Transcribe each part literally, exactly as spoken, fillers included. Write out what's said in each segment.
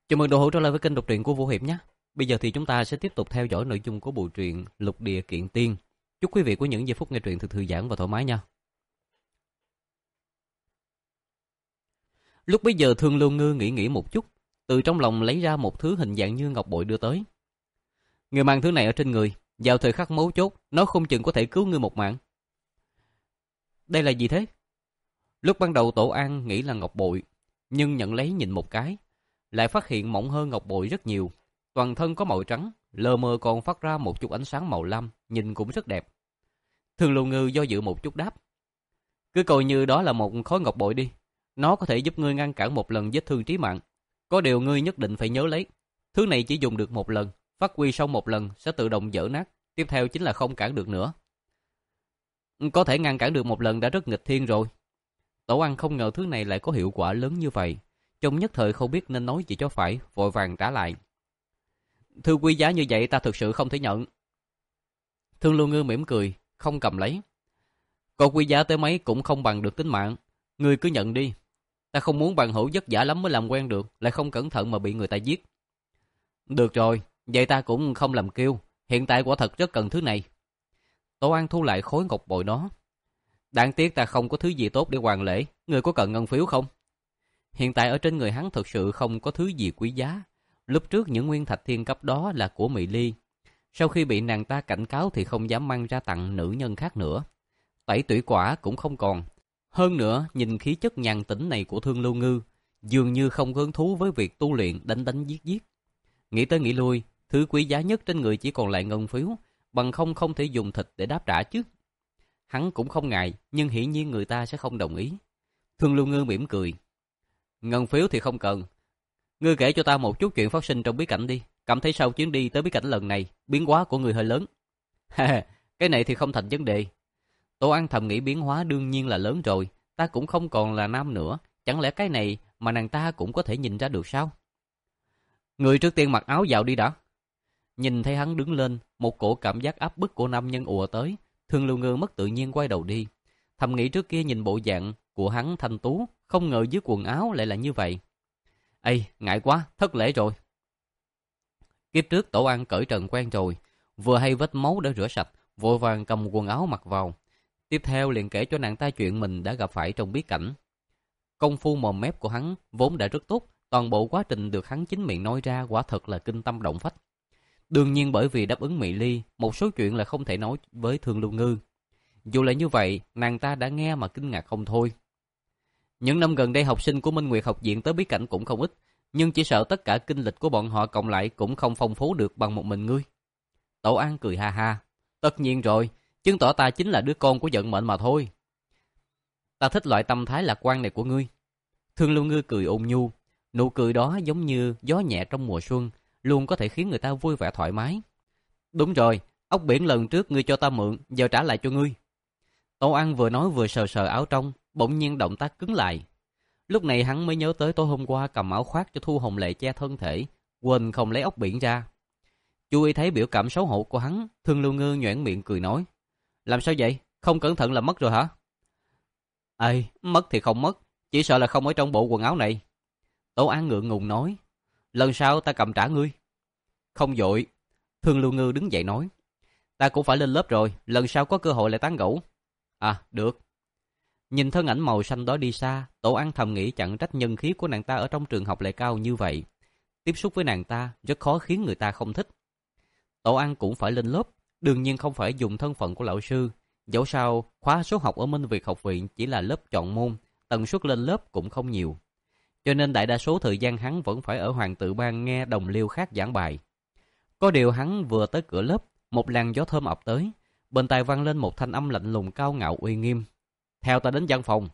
Chào mừng đồ hữu trở lại với kênh đọc truyện của Vũ Hiệp nhé. Bây giờ thì chúng ta sẽ tiếp tục theo dõi nội dung của bộ truyện Lục Địa Kiện Tiên. Chúc quý vị có những giây phút nghe truyện thật thư giãn và thoải mái nha. Lúc bấy giờ Thương Lưu Ngư nghĩ nghĩ một chút, từ trong lòng lấy ra một thứ hình dạng như ngọc bội đưa tới. Người mang thứ này ở trên người, vào thời khắc mấu chốt, nó không chừng có thể cứu ngươi một mạng. Đây là gì thế? Lúc ban đầu Tổ An nghĩ là ngọc bội, nhưng nhận lấy nhìn một cái, lại phát hiện mỏng hơn ngọc bội rất nhiều. Toàn thân có màu trắng, lờ mờ còn phát ra một chút ánh sáng màu lam, nhìn cũng rất đẹp. Thương Lưu Ngư do dự một chút đáp. Cứ coi như đó là một khối ngọc bội đi. Nó có thể giúp ngươi ngăn cản một lần vết thương trí mạng. Có điều ngươi nhất định phải nhớ lấy. Thứ này chỉ dùng được một lần, phát huy sau một lần sẽ tự động vỡ nát. Tiếp theo chính là không cản được nữa. Có thể ngăn cản được một lần đã rất nghịch thiên rồi. Tổ An không ngờ thứ này lại có hiệu quả lớn như vậy. Trong nhất thời không biết nên nói gì cho phải, vội vàng trả lại. Thư quý giá như vậy ta thực sự không thể nhận. Thương Lưu Ngư mỉm cười, không cầm lấy. Còn quý giá tới mấy cũng không bằng được tính mạng. Ngươi cứ nhận đi. Ta không muốn bằng hữu vất vả lắm mới làm quen được, lại không cẩn thận mà bị người ta giết. Được rồi, vậy ta cũng không làm kiêu. Hiện tại quả thật rất cần thứ này. Tổ An thu lại khối ngọc bội đó. Đáng tiếc ta không có thứ gì tốt để hoàn lễ. Ngươi có cần ngân phiếu không? Hiện tại ở trên người hắn thực sự không có thứ gì quý giá. Lúc trước những nguyên thạch thiên cấp đó là của Mỹ Ly. Sau khi bị nàng ta cảnh cáo thì không dám mang ra tặng nữ nhân khác nữa. Tẩy tủy quả cũng không còn. Hơn nữa, nhìn khí chất nhàn tĩnh này của Thương Lưu Ngư, dường như không hứng thú với việc tu luyện đánh đánh giết giết. Nghĩ tới nghĩ lui, thứ quý giá nhất trên người chỉ còn lại ngân phiếu, bằng không không thể dùng thịt để đáp trả chứ. Hắn cũng không ngại, nhưng hiển nhiên người ta sẽ không đồng ý. Thương Lưu Ngư mỉm cười. Ngân phiếu thì không cần. Ngươi kể cho ta một chút chuyện phát sinh trong bí cảnh đi. Cảm thấy sau chuyến đi tới bí cảnh lần này, biến hóa của người hơi lớn. Ha, cái này thì không thành vấn đề. Tổ An thầm nghĩ biến hóa đương nhiên là lớn rồi. Ta cũng không còn là nam nữa. Chẳng lẽ cái này mà nàng ta cũng có thể nhìn ra được sao? Người trước tiên mặc áo vào đi đã. Nhìn thấy hắn đứng lên, một cổ cảm giác áp bức của nam nhân ùa tới. Thương Lưu Ngư mất tự nhiên quay đầu đi. Thầm nghĩ trước kia nhìn bộ dạng của hắn thanh tú, không ngờ dưới quần áo lại là như vậy. Ây, ngại quá, thất lễ rồi. Kiếp trước Tổ An cởi trần quen rồi, vừa hay vết máu đã rửa sạch, vội vàng cầm quần áo mặc vào. Tiếp theo liền kể cho nàng ta chuyện mình đã gặp phải trong bí cảnh. Công phu mồm mép của hắn vốn đã rất tốt, toàn bộ quá trình được hắn chính miệng nói ra quả thật là kinh tâm động phách. Đương nhiên bởi vì đáp ứng Mỹ Ly, một số chuyện là không thể nói với Thương Lưu Ngư. Dù là như vậy, nàng ta đã nghe mà kinh ngạc không thôi. Những năm gần đây học sinh của Minh Nguyệt học viện tới bí cảnh cũng không ít, nhưng chỉ sợ tất cả kinh lịch của bọn họ cộng lại cũng không phong phú được bằng một mình ngươi. Tổ An cười ha ha. Tất nhiên rồi, chứng tỏ ta chính là đứa con của vận mệnh mà thôi. Ta thích loại tâm thái lạc quan này của ngươi. Thương Lưu Ngư cười ôn nhu, nụ cười đó giống như gió nhẹ trong mùa xuân, luôn có thể khiến người ta vui vẻ thoải mái. Đúng rồi, ốc biển lần trước ngươi cho ta mượn, giờ trả lại cho ngươi. Tổ An vừa nói vừa sờ sờ áo trong, bỗng nhiên động tác cứng lại. Lúc này hắn mới nhớ tới tối hôm qua cầm áo khoác cho Thu Hồng Lệ che thân thể, quên không lấy ốc biển ra. Chú ý thấy biểu cảm xấu hổ của hắn, Thương Lưu Ngư nhoẻn miệng cười nói. Làm sao vậy? Không cẩn thận là mất rồi hả? Ây, mất thì không mất, chỉ sợ là không ở trong bộ quần áo này. Tổ An ngượng ngùng nói. Lần sau ta cầm trả ngươi. Không vội. Thương Lưu Ngư đứng dậy nói. Ta cũng phải lên lớp rồi, lần sau có cơ hội lại tán gẫu. À, được. Nhìn thân ảnh màu xanh đó đi xa, Tổ An thầm nghĩ chẳng trách nhân khí của nàng ta ở trong trường học lại cao như vậy. Tiếp xúc với nàng ta rất khó khiến người ta không thích. Tổ An cũng phải lên lớp, đương nhiên không phải dùng thân phận của lão sư. Dẫu sao, khóa số học ở Minh Việt học viện chỉ là lớp chọn môn, tần suất lên lớp cũng không nhiều. Cho nên đại đa số thời gian hắn vẫn phải ở Hoàng Tự Ban nghe đồng liêu khác giảng bài. Có điều hắn vừa tới cửa lớp, một làn gió thơm ập tới, bên tai vang lên một thanh âm lạnh lùng cao ngạo uy nghiêm. Theo ta đến văn phòng.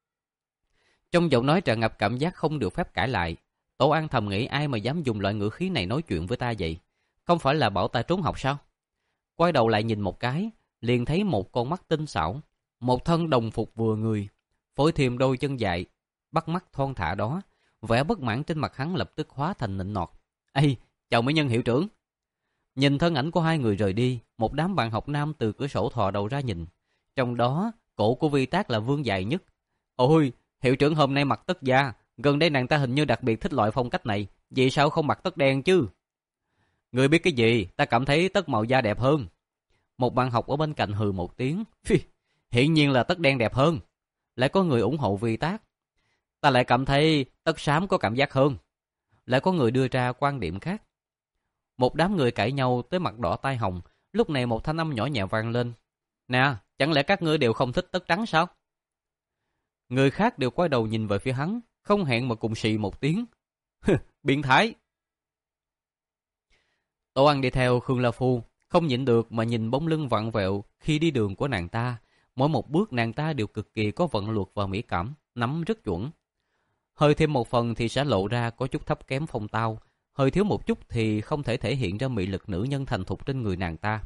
Trong giọng nói tràn ngập cảm giác không được phép cãi lại. Tổ An thầm nghĩ ai mà dám dùng loại ngữ khí này nói chuyện với ta vậy? Không phải là bảo ta trốn học sao? Quay đầu lại nhìn một cái, liền thấy một con mắt tinh xảo, một thân đồng phục vừa người, phối thêm đôi chân dài, bắt mắt thon thả đó, vẻ bất mãn trên mặt hắn lập tức hóa thành nịnh nọt. Ê, chào mỹ nhân hiệu trưởng. Nhìn thân ảnh của hai người rời đi, một đám bạn học nam từ cửa sổ thò đầu ra nhìn. Trong đó, cổ của Vi Tác là vương dài nhất. Ôi, hiệu trưởng hôm nay mặc tất da, gần đây nàng ta hình như đặc biệt thích loại phong cách này, vì sao không mặc tất đen chứ? Ngươi biết cái gì, ta cảm thấy tất màu da đẹp hơn. Một bạn học ở bên cạnh hừ một tiếng. Phi, hiển nhiên là tất đen đẹp hơn. Lại có người ủng hộ vi tác. Ta lại cảm thấy tất xám có cảm giác hơn. Lại có người đưa ra quan điểm khác. Một đám người cãi nhau tới mặt đỏ tai hồng. Lúc này một thanh âm nhỏ nhẹ vang lên. Nè, chẳng lẽ các ngươi đều không thích tất trắng sao? Người khác đều quay đầu nhìn về phía hắn, không hẹn mà cùng xì một tiếng. Biến thái! Tổ ăn đi theo Khương La Phu, không nhịn được mà nhìn bóng lưng vặn vẹo khi đi đường của nàng ta. Mỗi một bước nàng ta đều cực kỳ có vận luật và mỹ cảm, nắm rất chuẩn. Hơi thêm một phần thì sẽ lộ ra có chút thấp kém phong tao, hơi thiếu một chút thì không thể thể hiện ra mị lực nữ nhân thành thục trên người nàng ta.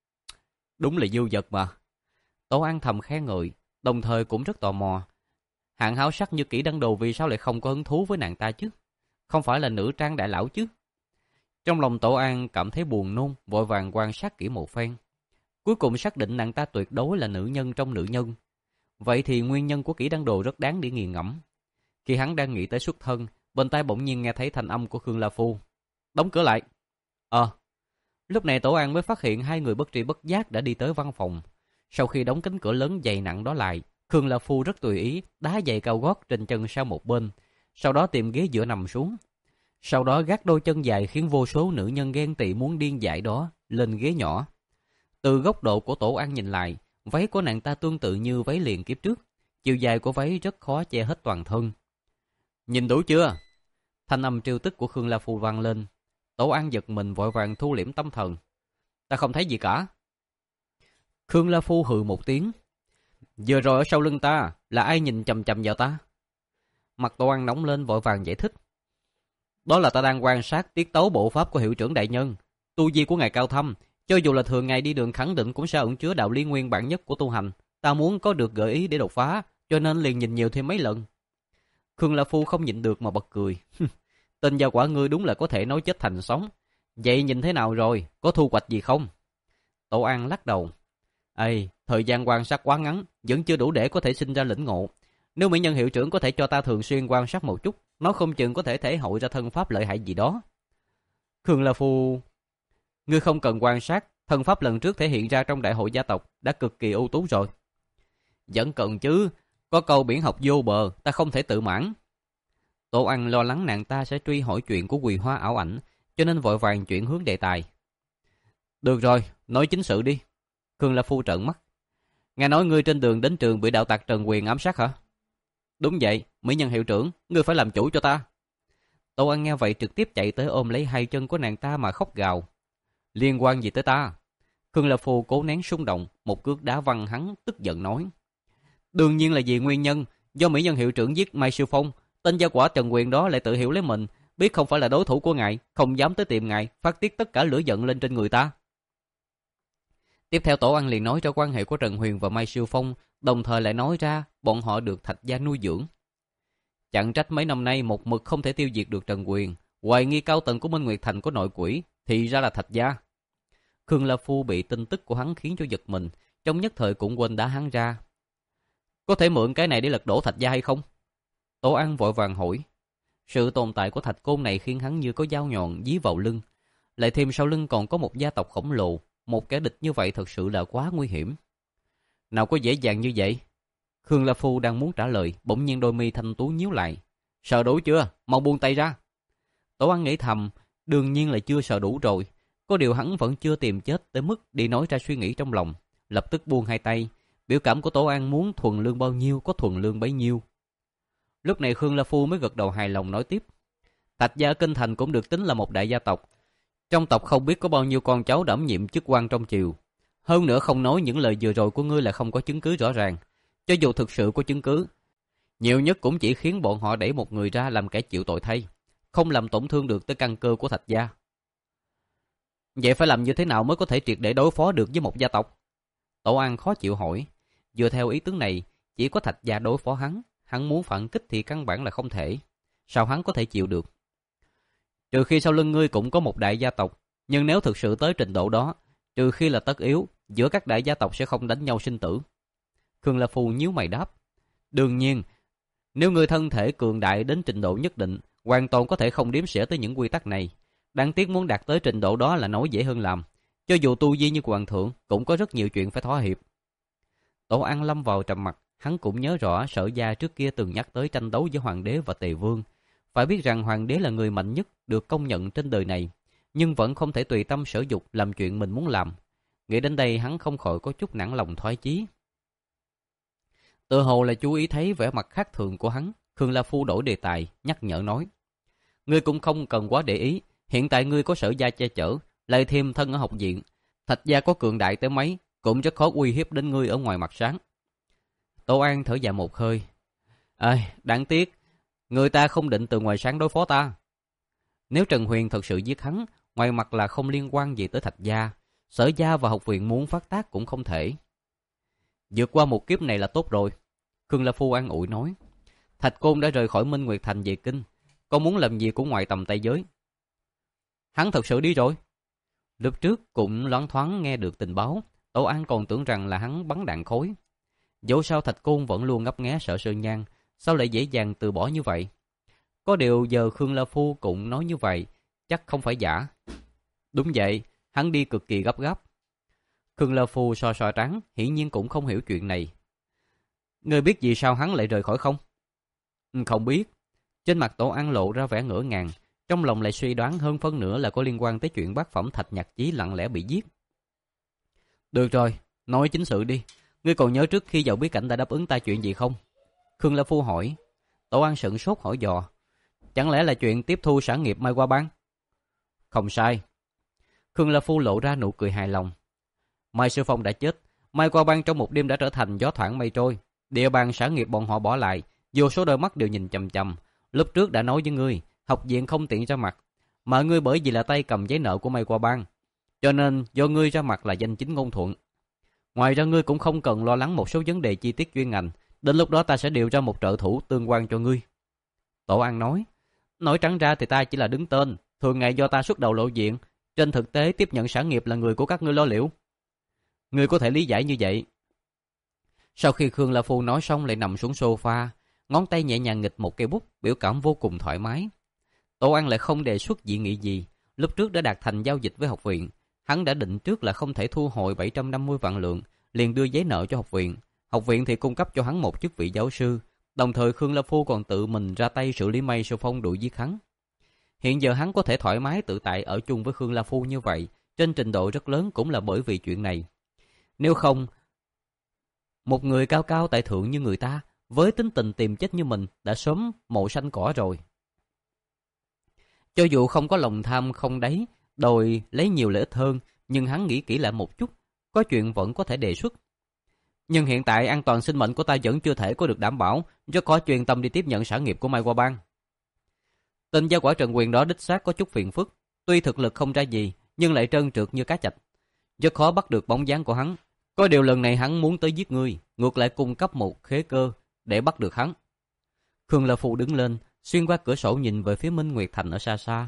Đúng là dư dật mà. Tổ ăn thầm khen ngợi, đồng thời cũng rất tò mò. Hạng háo sắc như Kỷ Đăng Đồ vì sao lại không có hứng thú với nàng ta chứ? Không phải là nữ trang đại lão chứ? Trong lòng Tổ An cảm thấy buồn nôn, vội vàng quan sát kỹ một phen. Cuối cùng xác định nàng ta tuyệt đối là nữ nhân trong nữ nhân. Vậy thì nguyên nhân của Kỷ Đăng Đồ rất đáng để nghiền ngẫm. Khi hắn đang nghĩ tới xuất thân, bên tai bỗng nhiên nghe thấy thanh âm của Khương La Phu. Đóng cửa lại. Ờ. Lúc này Tổ An mới phát hiện hai người bất tri bất giác đã đi tới văn phòng. Sau khi đóng cánh cửa lớn dày nặng đó lại, Khương La Phu rất tùy ý đá giày cao gót trên chân sang một bên, sau đó tìm ghế giữa nằm xuống. Sau đó gác đôi chân dài khiến vô số nữ nhân ghen tị muốn điên dại đó lên ghế nhỏ. Từ góc độ của Tổ An nhìn lại, váy của nàng ta tương tự như váy liền kiếp trước, chiều dài của váy rất khó che hết toàn thân. Nhìn đủ chưa? Thanh âm trêu tức của Khương La Phu vang lên. Tổ An giật mình vội vàng thu liễm tâm thần. Ta không thấy gì cả. Khương La Phu hừ một tiếng. Vừa rồi ở sau lưng ta là ai nhìn chằm chằm vào ta? Mặt Tổ An nóng lên vội vàng giải thích. Đó là ta đang quan sát tiết tấu bộ pháp của hiệu trưởng đại nhân. Tu vi của ngài cao thâm, cho dù là thường ngày đi đường khẳng định cũng sẽ ẩn chứa đạo lý nguyên bản nhất của tu hành. Ta muốn có được gợi ý để đột phá, cho nên liền nhìn nhiều thêm mấy lần. Khương La Phu không nhịn được mà bật cười. Tên gia quả ngươi đúng là có thể nói chết thành sống. Vậy nhìn thế nào rồi, có thu hoạch gì không? Tổ An lắc đầu. Ê, thời gian quan sát quá ngắn, vẫn chưa đủ để có thể sinh ra lĩnh ngộ. Nếu mỹ nhân hiệu trưởng có thể cho ta thường xuyên quan sát một chút, nó không chừng có thể thể hội ra thân pháp lợi hại gì đó. Khương La Phu, ngươi không cần quan sát, thân pháp lần trước thể hiện ra trong đại hội gia tộc đã cực kỳ ưu tú rồi. Vẫn cần chứ, có câu biển học vô bờ, ta không thể tự mãn. Tổ Ăn lo lắng nàng ta sẽ truy hỏi chuyện của Quỳ Hoa ảo ảnh, cho nên vội vàng chuyển hướng đề tài. Được rồi, nói chính sự đi. Khương La Phu trợn mắt. Nghe nói ngươi trên đường đến trường bị đạo tặc Trần Quyền ám sát hả? Đúng vậy, mỹ nhân hiệu trưởng, ngươi phải làm chủ cho ta. Tổ Ăn nghe vậy trực tiếp chạy tới ôm lấy hai chân của nàng ta mà khóc gào. Liên quan gì tới ta? Khương La Phu cố nén xung động, một cước đá văng hắn, tức giận nói. Đương nhiên là vì nguyên nhân, do mỹ nhân hiệu trưởng giết Mai Siêu Phong, tên gia quả Trần Quyền đó lại tự hiểu lấy mình, biết không phải là đối thủ của ngài, không dám tới tìm ngài, phát tiết tất cả lửa giận lên trên người ta. Tiếp theo Tổ Ăn liền nói ra quan hệ của Trần Huyền và Mai Siêu Phong, đồng thời lại nói ra bọn họ được Thạch gia nuôi dưỡng. Chẳng trách mấy năm nay một mực không thể tiêu diệt được Trần Quyền, hoài nghi cao tầng của Minh Nguyệt Thành có nội quỷ, thì ra là Thạch gia. Khương La Phu bị tin tức của hắn khiến cho giật mình, trong nhất thời cũng quên đá hắn ra. Có thể mượn cái này để lật đổ Thạch gia hay không? Tổ Ăn vội vàng hỏi. Sự tồn tại của Thạch Côn này khiến hắn như có dao nhọn dí vào lưng, lại thêm sau lưng còn có một gia tộc khổng lồ, một kẻ địch như vậy thật sự là quá nguy hiểm. Nào có dễ dàng như vậy? Khương La Phu đang muốn trả lời, bỗng nhiên đôi mi thanh tú nhíu lại. Sợ đủ chưa? Mau buông tay ra. Tổ Ăn nghĩ thầm, đương nhiên là chưa sợ đủ rồi. Có điều hắn vẫn chưa tìm chết tới mức đi nói ra suy nghĩ trong lòng. Lập tức buông hai tay. Biểu cảm của Tổ An muốn thuần lương bao nhiêu có thuần lương bấy nhiêu. Lúc này Khương La Phu mới gật đầu hài lòng nói tiếp. Thạch gia Kinh Thành cũng được tính là một đại gia tộc. Trong tộc không biết có bao nhiêu con cháu đảm nhiệm chức quan trong triều. Hơn nữa không nói những lời vừa rồi của ngươi là không có chứng cứ rõ ràng. Cho dù thực sự có chứng cứ, nhiều nhất cũng chỉ khiến bọn họ đẩy một người ra làm kẻ chịu tội thay, không làm tổn thương được tới căn cơ của Thạch gia. Vậy phải làm như thế nào mới có thể triệt để đối phó được với một gia tộc? Tổ An khó chịu hỏi. Dựa theo ý tướng này, chỉ có Thạch gia đối phó hắn, hắn muốn phản kích thì căn bản là không thể. Sao hắn có thể chịu được? Trừ khi sau lưng ngươi cũng có một đại gia tộc, nhưng nếu thực sự tới trình độ đó, trừ khi là tất yếu, giữa các đại gia tộc sẽ không đánh nhau sinh tử. Khương La Phu nhíu mày đáp. Đương nhiên, nếu ngươi thân thể cường đại đến trình độ nhất định, hoàn toàn có thể không đếm xỉa tới những quy tắc này. Đáng tiếc muốn đạt tới trình độ đó là nói dễ hơn làm. Cho dù tu vi như hoàng thượng, cũng có rất nhiều chuyện phải thỏa hiệp. Tổ An lâm vào trầm mặc, hắn cũng nhớ rõ Sở Gia trước kia từng nhắc tới tranh đấu giữa hoàng đế và tề vương. Phải biết rằng hoàng đế là người mạnh nhất được công nhận trên đời này, nhưng vẫn không thể tùy tâm sở dục làm chuyện mình muốn làm. Nghĩ đến đây hắn không khỏi có chút nản lòng thoái chí. Tự hồ là chú ý thấy vẻ mặt khác thường của hắn, Khương La Phu đổi đề tài, nhắc nhở nói: ngươi cũng không cần quá để ý, hiện tại ngươi có Sở Gia che chở, lại thêm thân ở học viện, Thạch gia có cường đại tới mấy cũng rất khó uy hiếp đến ngươi ở ngoài mặt sáng. Tô An thở dài một hơi. Ai, đáng tiếc, người ta không định từ ngoài sáng đối phó ta. Nếu Trần Huyền thật sự giết hắn, ngoài mặt là không liên quan gì tới Thạch gia, Sở Gia và học viện muốn phát tác cũng không thể. Vượt qua một kiếp này là tốt rồi, Khương La Phu an ủi nói. Thạch Côn đã rời khỏi Minh Nguyệt Thành về kinh, con muốn làm gì cũng ngoài tầm tay giới. Hắn thật sự đi rồi. Lúc trước cũng loáng thoáng nghe được tình báo, Tổ An còn tưởng rằng là hắn bắn đạn khối. Dẫu sao Thạch Côn vẫn luôn ngấp nghé sợ Sơn Nhan, sao lại dễ dàng từ bỏ như vậy? Có điều giờ Khương La Phu cũng nói như vậy, chắc không phải giả. Đúng vậy, hắn đi cực kỳ gấp gáp. Khương La Phu so so trắng, hiển nhiên cũng không hiểu chuyện này. Ngươi biết vì sao hắn lại rời khỏi không? Không biết. Trên mặt Tổ An lộ ra vẻ ngỡ ngàng, trong lòng lại suy đoán hơn phân nửa là có liên quan tới chuyện bác phẩm Thạch Nhạc Chí lặng lẽ bị giết. Được rồi, nói chính sự đi. Ngươi còn nhớ trước khi vào bí cảnh đã đáp ứng ta chuyện gì không? Khương La Phu hỏi. Tổ An sửng sốt hỏi dò. Chẳng lẽ là chuyện tiếp thu sản nghiệp Mai Hoa Bang? Không sai. Khương La Phu lộ ra nụ cười hài lòng. Mai Sư Phong đã chết, Mai Hoa Bang trong một đêm đã trở thành gió thoảng mây trôi. Địa bàn sản nghiệp bọn họ bỏ lại, vô số đôi mắt đều nhìn chằm chằm. Lúc trước đã nói với ngươi, học viện không tiện ra mặt, mà ngươi bởi vì là tay cầm giấy nợ của Mai Hoa Bang, cho nên do ngươi ra mặt là danh chính ngôn thuận. Ngoài ra ngươi cũng không cần lo lắng một số vấn đề chi tiết chuyên ngành, đến lúc đó ta sẽ điều ra một trợ thủ tương quan cho ngươi. Tổ An nói. Nói trắng ra thì ta chỉ là đứng tên, thường ngày do ta xuất đầu lộ diện, trên thực tế tiếp nhận sản nghiệp là người của các ngươi lo liệu. Ngươi có thể lý giải như vậy. Sau khi Khương La Phu nói xong lại nằm xuống sofa, ngón tay nhẹ nhàng nghịch một cây bút, biểu cảm vô cùng thoải mái. Tổ An lại không đề xuất dị nghị gì, lúc trước đã đạt thành giao dịch với học viện, hắn đã định trước là không thể thu hồi bảy trăm năm mươi vạn lượng, liền đưa giấy nợ cho học viện. Học viện thì cung cấp cho hắn một chức vị giáo sư, đồng thời Khương La Phu còn tự mình ra tay xử lý Mai Sư Phong đuổi giết hắn. Hiện giờ hắn có thể thoải mái tự tại ở chung với Khương La Phu như vậy, trên trình độ rất lớn cũng là bởi vì chuyện này. Nếu không, một người cao cao tại thượng như người ta, với tính tình tìm chết như mình, đã sớm mộ xanh cỏ rồi. Cho dù không có lòng tham không đáy, đòi lấy nhiều lợi ích hơn, nhưng hắn nghĩ kỹ lại một chút, có chuyện vẫn có thể đề xuất. Nhưng hiện tại an toàn sinh mệnh của ta vẫn chưa thể có được đảm bảo, rất khó chuyên tâm đi tiếp nhận sản nghiệp của Mai Hoa Bang. Tên gia quả Trần Quyền đó đích xác có chút phiền phức, tuy thực lực không ra gì, nhưng lại trơn trượt như cá chạch, rất khó bắt được bóng dáng của hắn. Có điều lần này hắn muốn tới giết ngươi, ngược lại cung cấp một khế cơ để bắt được hắn. Khương La Phu đứng lên, xuyên qua cửa sổ nhìn về phía Minh Nguyệt Thành ở xa xa.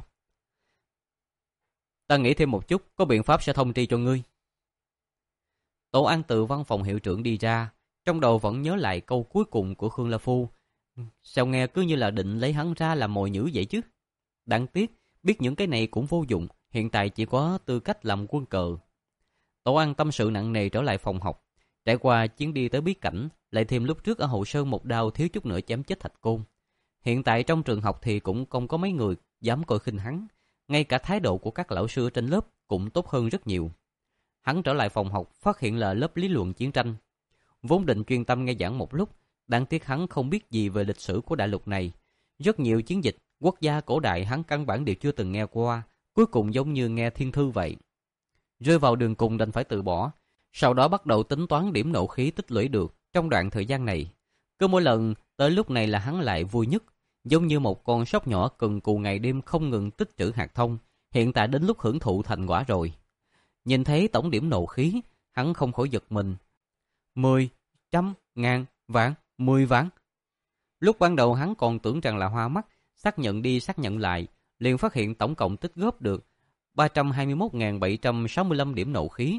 Ta nghĩ thêm một chút, có biện pháp sẽ thông tri cho ngươi. Tổ An từ văn phòng hiệu trưởng đi ra, trong đầu vẫn nhớ lại câu cuối cùng của Khương La Phu. Sao nghe cứ như là định lấy hắn ra làm mồi nhử vậy chứ? Đáng tiếc, biết những cái này cũng vô dụng, hiện tại chỉ có tư cách làm quân cờ. Tổ An tâm sự nặng nề trở lại phòng học. Trải qua chuyến đi tới bí cảnh, lại thêm lúc trước ở Hậu Sơn một đao thiếu chút nữa chém chết Thạch Côn. Hiện tại trong trường học thì cũng không có mấy người dám coi khinh hắn. Ngay cả thái độ của các lão sư trên lớp cũng tốt hơn rất nhiều. Hắn trở lại phòng học, phát hiện là lớp lý luận chiến tranh. Vốn định chuyên tâm nghe giảng một lúc, đáng tiếc hắn không biết gì về lịch sử của đại lục này. Rất nhiều chiến dịch, quốc gia cổ đại hắn căn bản đều chưa từng nghe qua, cuối cùng giống như nghe thiên thư vậy. Rơi vào đường cùng đành phải từ bỏ, sau đó bắt đầu tính toán điểm nộ khí tích lũy được trong đoạn thời gian này. Cứ mỗi lần tới lúc này là hắn lại vui nhất, giống như một con sóc nhỏ cần cù ngày đêm không ngừng tích trữ hạt thông, hiện tại đến lúc hưởng thụ thành quả rồi. Nhìn thấy tổng điểm nộ khí, hắn không khỏi giật mình. Mười, trăm, ngàn, vạn, mười vạn. Lúc ban đầu hắn còn tưởng rằng là hoa mắt, xác nhận đi xác nhận lại, liền phát hiện tổng cộng tích góp được ba trăm hai mươi mốt nghìn bảy trăm sáu mươi lăm điểm nộ khí.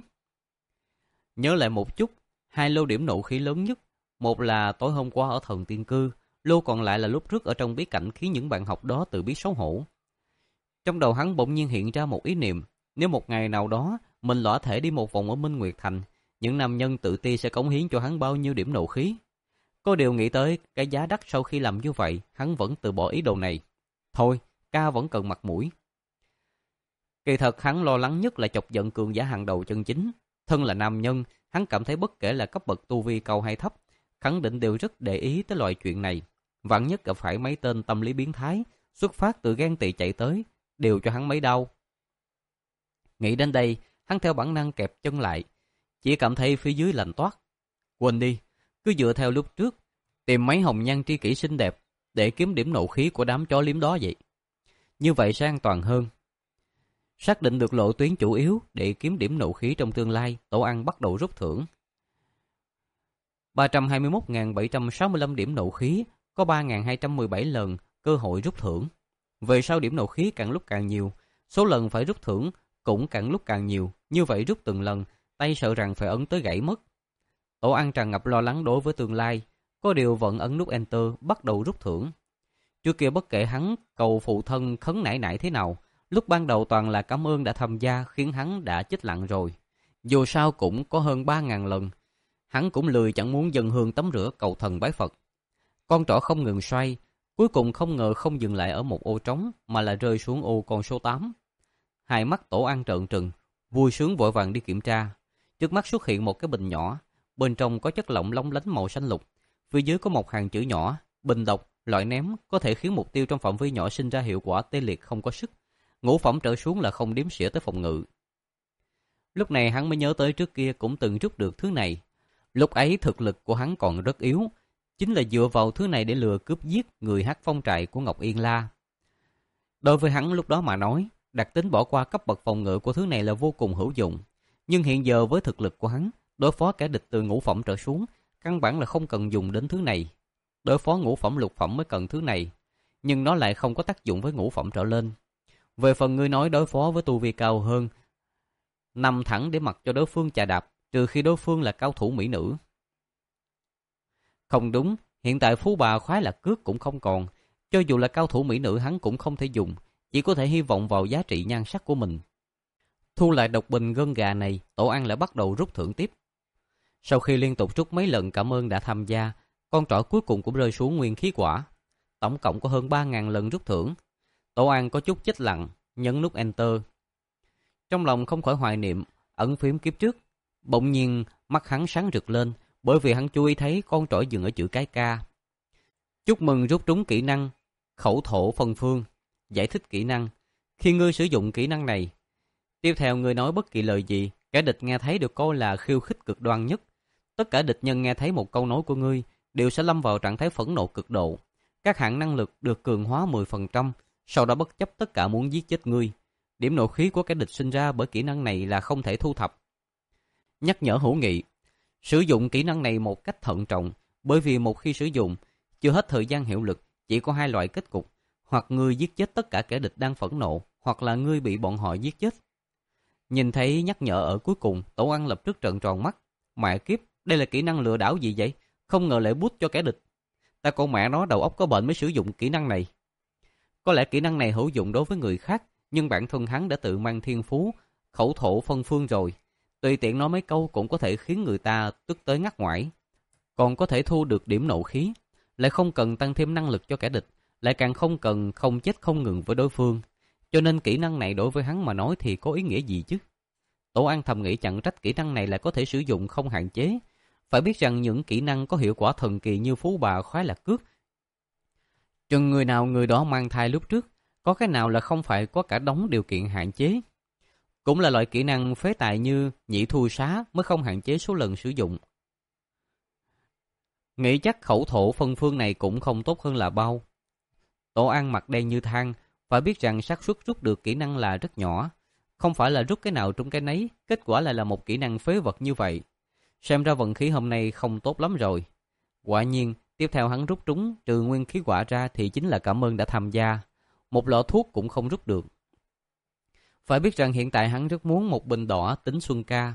Nhớ lại một chút, hai lô điểm nộ khí lớn nhất, một là tối hôm qua ở Thần Tiên Cư, lô còn lại là lúc trước ở trong bí cảnh khiến những bạn học đó tự biết xấu hổ. Trong đầu hắn bỗng nhiên hiện ra một ý niệm, nếu một ngày nào đó mình lõa thể đi một vòng ở Minh Nguyệt Thành, những nam nhân tự ti sẽ cống hiến cho hắn bao nhiêu điểm nộ khí. Có điều nghĩ tới cái giá đắt sau khi làm như vậy, hắn vẫn từ bỏ ý đồ này. Thôi, ca vẫn cần mặt mũi. Kỳ thật hắn lo lắng nhất là chọc giận cường giả hàng đầu chân chính. Thân là nam nhân, hắn cảm thấy bất kể là cấp bậc tu vi cao hay thấp, khẳng định đều rất để ý tới loại chuyện này. Vạn nhất gặp phải mấy tên tâm lý biến thái, xuất phát từ ghen tị chạy tới, đều cho hắn mấy đau. Nghĩ đến đây, hắn theo bản năng kẹp chân lại, chỉ cảm thấy phía dưới lạnh toát. Quên đi, cứ dựa theo lúc trước, tìm mấy hồng nhan tri kỷ xinh đẹp để kiếm điểm nộ khí của đám chó liếm đó vậy. Như vậy sẽ an toàn hơn. Xác định được lộ tuyến chủ yếu để kiếm điểm nộ khí trong tương lai, Tổ Ăn bắt đầu rút thưởng. ba trăm hai mươi mốt nghìn bảy trăm sáu mươi lăm điểm nộ khí, có ba nghìn hai trăm mười bảy lần cơ hội rút thưởng. Về sau điểm nộ khí càng lúc càng nhiều, số lần phải rút thưởng cũng càng lúc càng nhiều. Như vậy rút từng lần, tay sợ rằng phải ấn tới gãy mất. Tổ Ăn tràn ngập lo lắng đối với tương lai, có điều vẫn ấn nút Enter bắt đầu rút thưởng. Trước kia bất kể hắn cầu phụ thân khấn nải nải thế nào, lúc ban đầu toàn là cảm ơn đã tham gia khiến hắn đã chết lặng rồi. Dù sao cũng có hơn ba nghìn lần, hắn cũng lười chẳng muốn dâng hương tắm rửa cầu thần bái Phật. Con trỏ không ngừng xoay, cuối cùng không ngờ không dừng lại ở một ô trống mà là rơi xuống ô con số tám. Hai mắt Tổ Ăn trợn trừng, vui sướng vội vàng đi kiểm tra. Trước mắt xuất hiện một cái bình nhỏ, bên trong có chất lỏng lóng lánh màu xanh lục. Phía dưới có một hàng chữ nhỏ, bình độc, loại ném có thể khiến mục tiêu trong phạm vi nhỏ sinh ra hiệu quả tê liệt không có sức. Ngũ phẩm trở xuống là không đếm xỉa tới phòng ngự. Lúc này hắn mới nhớ tới trước kia cũng từng rút được thứ này. Lúc ấy thực lực của hắn còn rất yếu, chính là dựa vào thứ này để lừa cướp giết người hát phong trại của Ngọc Yên La. Đối với hắn lúc đó mà nói, đặc tính bỏ qua cấp bậc phòng ngự của thứ này là vô cùng hữu dụng. Nhưng hiện giờ với thực lực của hắn, đối phó kẻ địch từ ngũ phẩm trở xuống, căn bản là không cần dùng đến thứ này. Đối phó ngũ phẩm lục phẩm mới cần thứ này, nhưng nó lại không có tác dụng với ngũ phẩm trở lên. Về phần ngươi nói đối phó với tu vi cao hơn, nằm thẳng để mặc cho đối phương chà đạp, trừ khi đối phương là cao thủ mỹ nữ. Không đúng, hiện tại phú bà khoái lạc cước cũng không còn, cho dù là cao thủ mỹ nữ hắn cũng không thể dùng, chỉ có thể hy vọng vào giá trị nhan sắc của mình. Thu lại độc bình gân gà này, Tổ Ăn lại bắt đầu rút thưởng tiếp. Sau khi liên tục rút mấy lần cảm ơn đã tham gia, con trỏ cuối cùng cũng rơi xuống nguyên khí quả. Tổng cộng có hơn ba nghìn lần rút thưởng. Tổ An có chút chết lặng, nhấn nút Enter. Trong lòng không khỏi hoài niệm, ấn phím kiếp trước. Bỗng nhiên mắt hắn sáng rực lên, bởi vì hắn chú ý thấy con trỏ dừng ở chữ cái K. Chúc mừng rút trúng kỹ năng khẩu thổ phân phương. Giải thích kỹ năng. Khi ngươi sử dụng kỹ năng này, tiếp theo ngươi nói bất kỳ lời gì, kẻ địch nghe thấy được coi là khiêu khích cực đoan nhất. Tất cả địch nhân nghe thấy một câu nói của ngươi đều sẽ lâm vào trạng thái phẫn nộ cực độ. Các hạng năng lực được cường hóa mười phần trăm, sau đó bất chấp tất cả muốn giết chết ngươi. Điểm nộ khí của kẻ địch sinh ra bởi kỹ năng này là không thể thu thập. Nhắc nhở hữu nghị, sử dụng kỹ năng này một cách thận trọng, bởi vì một khi sử dụng, chưa hết thời gian hiệu lực, chỉ có hai loại kết cục, hoặc ngươi giết chết tất cả kẻ địch đang phẫn nộ, hoặc là ngươi bị bọn họ giết chết. Nhìn thấy nhắc nhở ở cuối cùng, Tổ Ăn lập tức trợn tròn mắt. Mẹ kiếp, đây là kỹ năng lừa đảo gì vậy? Không ngờ lại bút cho kẻ địch. Ta con mẹ nó đầu óc có bệnh mới sử dụng kỹ năng này. Có lẽ kỹ năng này hữu dụng đối với người khác, nhưng bản thân hắn đã tự mang thiên phú khẩu thổ phân phương rồi. Tùy tiện nói mấy câu cũng có thể khiến người ta tức tới ngắt ngoải. Còn có thể thu được điểm nộ khí, lại không cần tăng thêm năng lực cho kẻ địch, lại càng không cần không chết không ngừng với đối phương. Cho nên kỹ năng này đối với hắn mà nói thì có ý nghĩa gì chứ? Tổ An thầm nghĩ chẳng trách kỹ năng này lại có thể sử dụng không hạn chế. Phải biết rằng những kỹ năng có hiệu quả thần kỳ như phú bà khoái lạc cước, chừng người nào người đó mang thai lúc trước, có cái nào là không phải có cả đống điều kiện hạn chế. Cũng là loại kỹ năng phế tài như nhị thu xá mới không hạn chế số lần sử dụng. Nghĩ chắc khẩu thổ phân phương này cũng không tốt hơn là bao. Tổ An mặt đen như than, phải biết rằng xác suất rút được kỹ năng là rất nhỏ. Không phải là rút cái nào trúng cái nấy, kết quả lại là một kỹ năng phế vật như vậy. Xem ra vận khí hôm nay không tốt lắm rồi. Quả nhiên, tiếp theo hắn rút trúng trừ nguyên khí quả ra thì chính là cảm ơn đã tham gia. Một lọ thuốc cũng không rút được. Phải biết rằng hiện tại hắn rất muốn một bình đỏ tính xuân ca.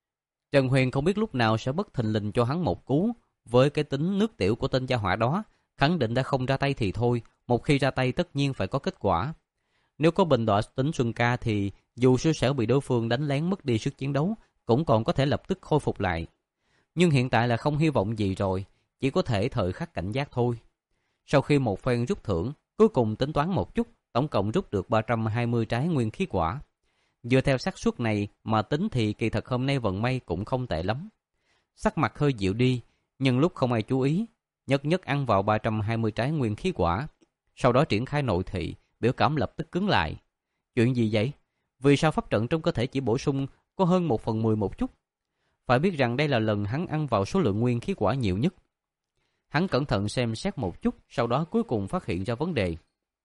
Trần Huyền không biết lúc nào sẽ bất thình lình cho hắn một cú. Với cái tính nước tiểu của tên gia hỏa đó, Khẳng định đã không ra tay thì thôi, một khi ra tay tất nhiên phải có kết quả. Nếu có bình đọa tính Xuân Ca thì dù xui xẻo bị đối phương đánh lén mất đi sức chiến đấu, cũng còn có thể lập tức khôi phục lại. Nhưng hiện tại là không hy vọng gì rồi, chỉ có thể thời khắc cảnh giác thôi. Sau khi một phen rút thưởng, cuối cùng tính toán một chút, tổng cộng rút được ba trăm hai mươi trái nguyên khí quả. Dựa theo xác suất này mà tính thì kỳ thật hôm nay vận may cũng không tệ lắm. Sắc mặt hơi dịu đi, nhưng lúc không ai chú ý, nhất nhất ăn vào ba trăm hai mươi trái nguyên khí quả. Sau đó triển khai nội thị, biểu cảm lập tức cứng lại. Chuyện gì vậy? Vì sao pháp trận trong cơ thể chỉ bổ sung có hơn một phần mười một chút? Phải biết rằng đây là lần hắn ăn vào số lượng nguyên khí quả nhiều nhất. Hắn cẩn thận xem xét một chút, sau đó cuối cùng phát hiện ra vấn đề.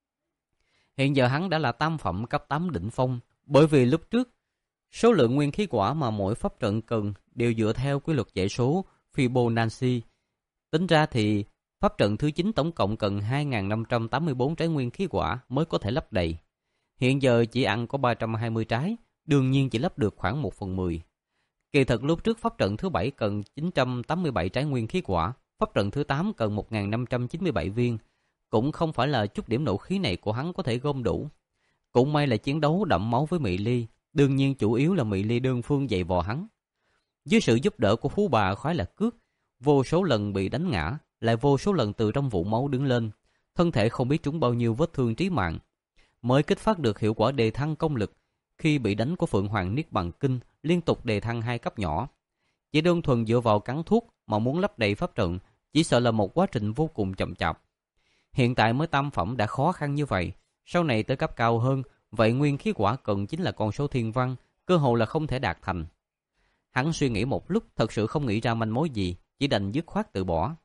Hiện giờ hắn đã là tam phẩm cấp tám đỉnh phong, bởi vì lúc trước, số lượng nguyên khí quả mà mỗi pháp trận cần đều dựa theo quy luật dãy số Fibonacci. Tính ra thì pháp trận thứ chín tổng cộng cần hai nghìn năm trăm tám mươi tư trái nguyên khí quả mới có thể lắp đầy. Hiện giờ chỉ ăn có ba trăm hai mươi trái, đương nhiên chỉ lắp được khoảng một phần mười. Kỳ thật lúc trước pháp trận thứ bảy cần chín trăm tám mươi bảy trái nguyên khí quả, pháp trận thứ tám cần một nghìn năm trăm chín mươi bảy viên. Cũng không phải là chút điểm nộ khí này của hắn có thể gom đủ. Cũng may là chiến đấu đẫm máu với Mị Ly, đương nhiên chủ yếu là Mị Ly đơn phương dày vò hắn. Dưới sự giúp đỡ của phú bà khoái lạc cước, vô số lần bị đánh ngã, lại vô số lần từ trong vũng máu đứng lên, thân thể không biết trúng bao nhiêu vết thương trí mạng, mới kích phát được hiệu quả đề thăng công lực. Khi bị đánh của Phượng Hoàng Niết Bàn Kinh liên tục đề thăng hai cấp nhỏ. Chỉ đơn thuần dựa vào cắn thuốc mà muốn lấp đầy pháp trận, chỉ sợ là một quá trình vô cùng chậm chạp. Hiện tại mới tam phẩm đã khó khăn như vậy, sau này tới cấp cao hơn, vậy nguyên khí quả cần chính là con số thiên văn, cơ hội là không thể đạt thành. Hắn suy nghĩ một lúc, thật sự không nghĩ ra manh mối gì, chỉ đành dứt khoát từ bỏ.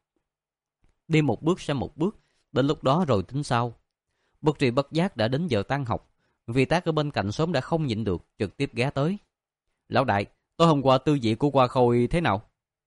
Đi một bước sang một bước, đến lúc đó rồi tính sau. Bất tri bất giác đã đến giờ tan học, Vì Tác ở bên cạnh sớm đã không nhịn được, trực tiếp ghé tới. Lão đại, tối hôm qua tư vị của Hoa Khôi thế nào?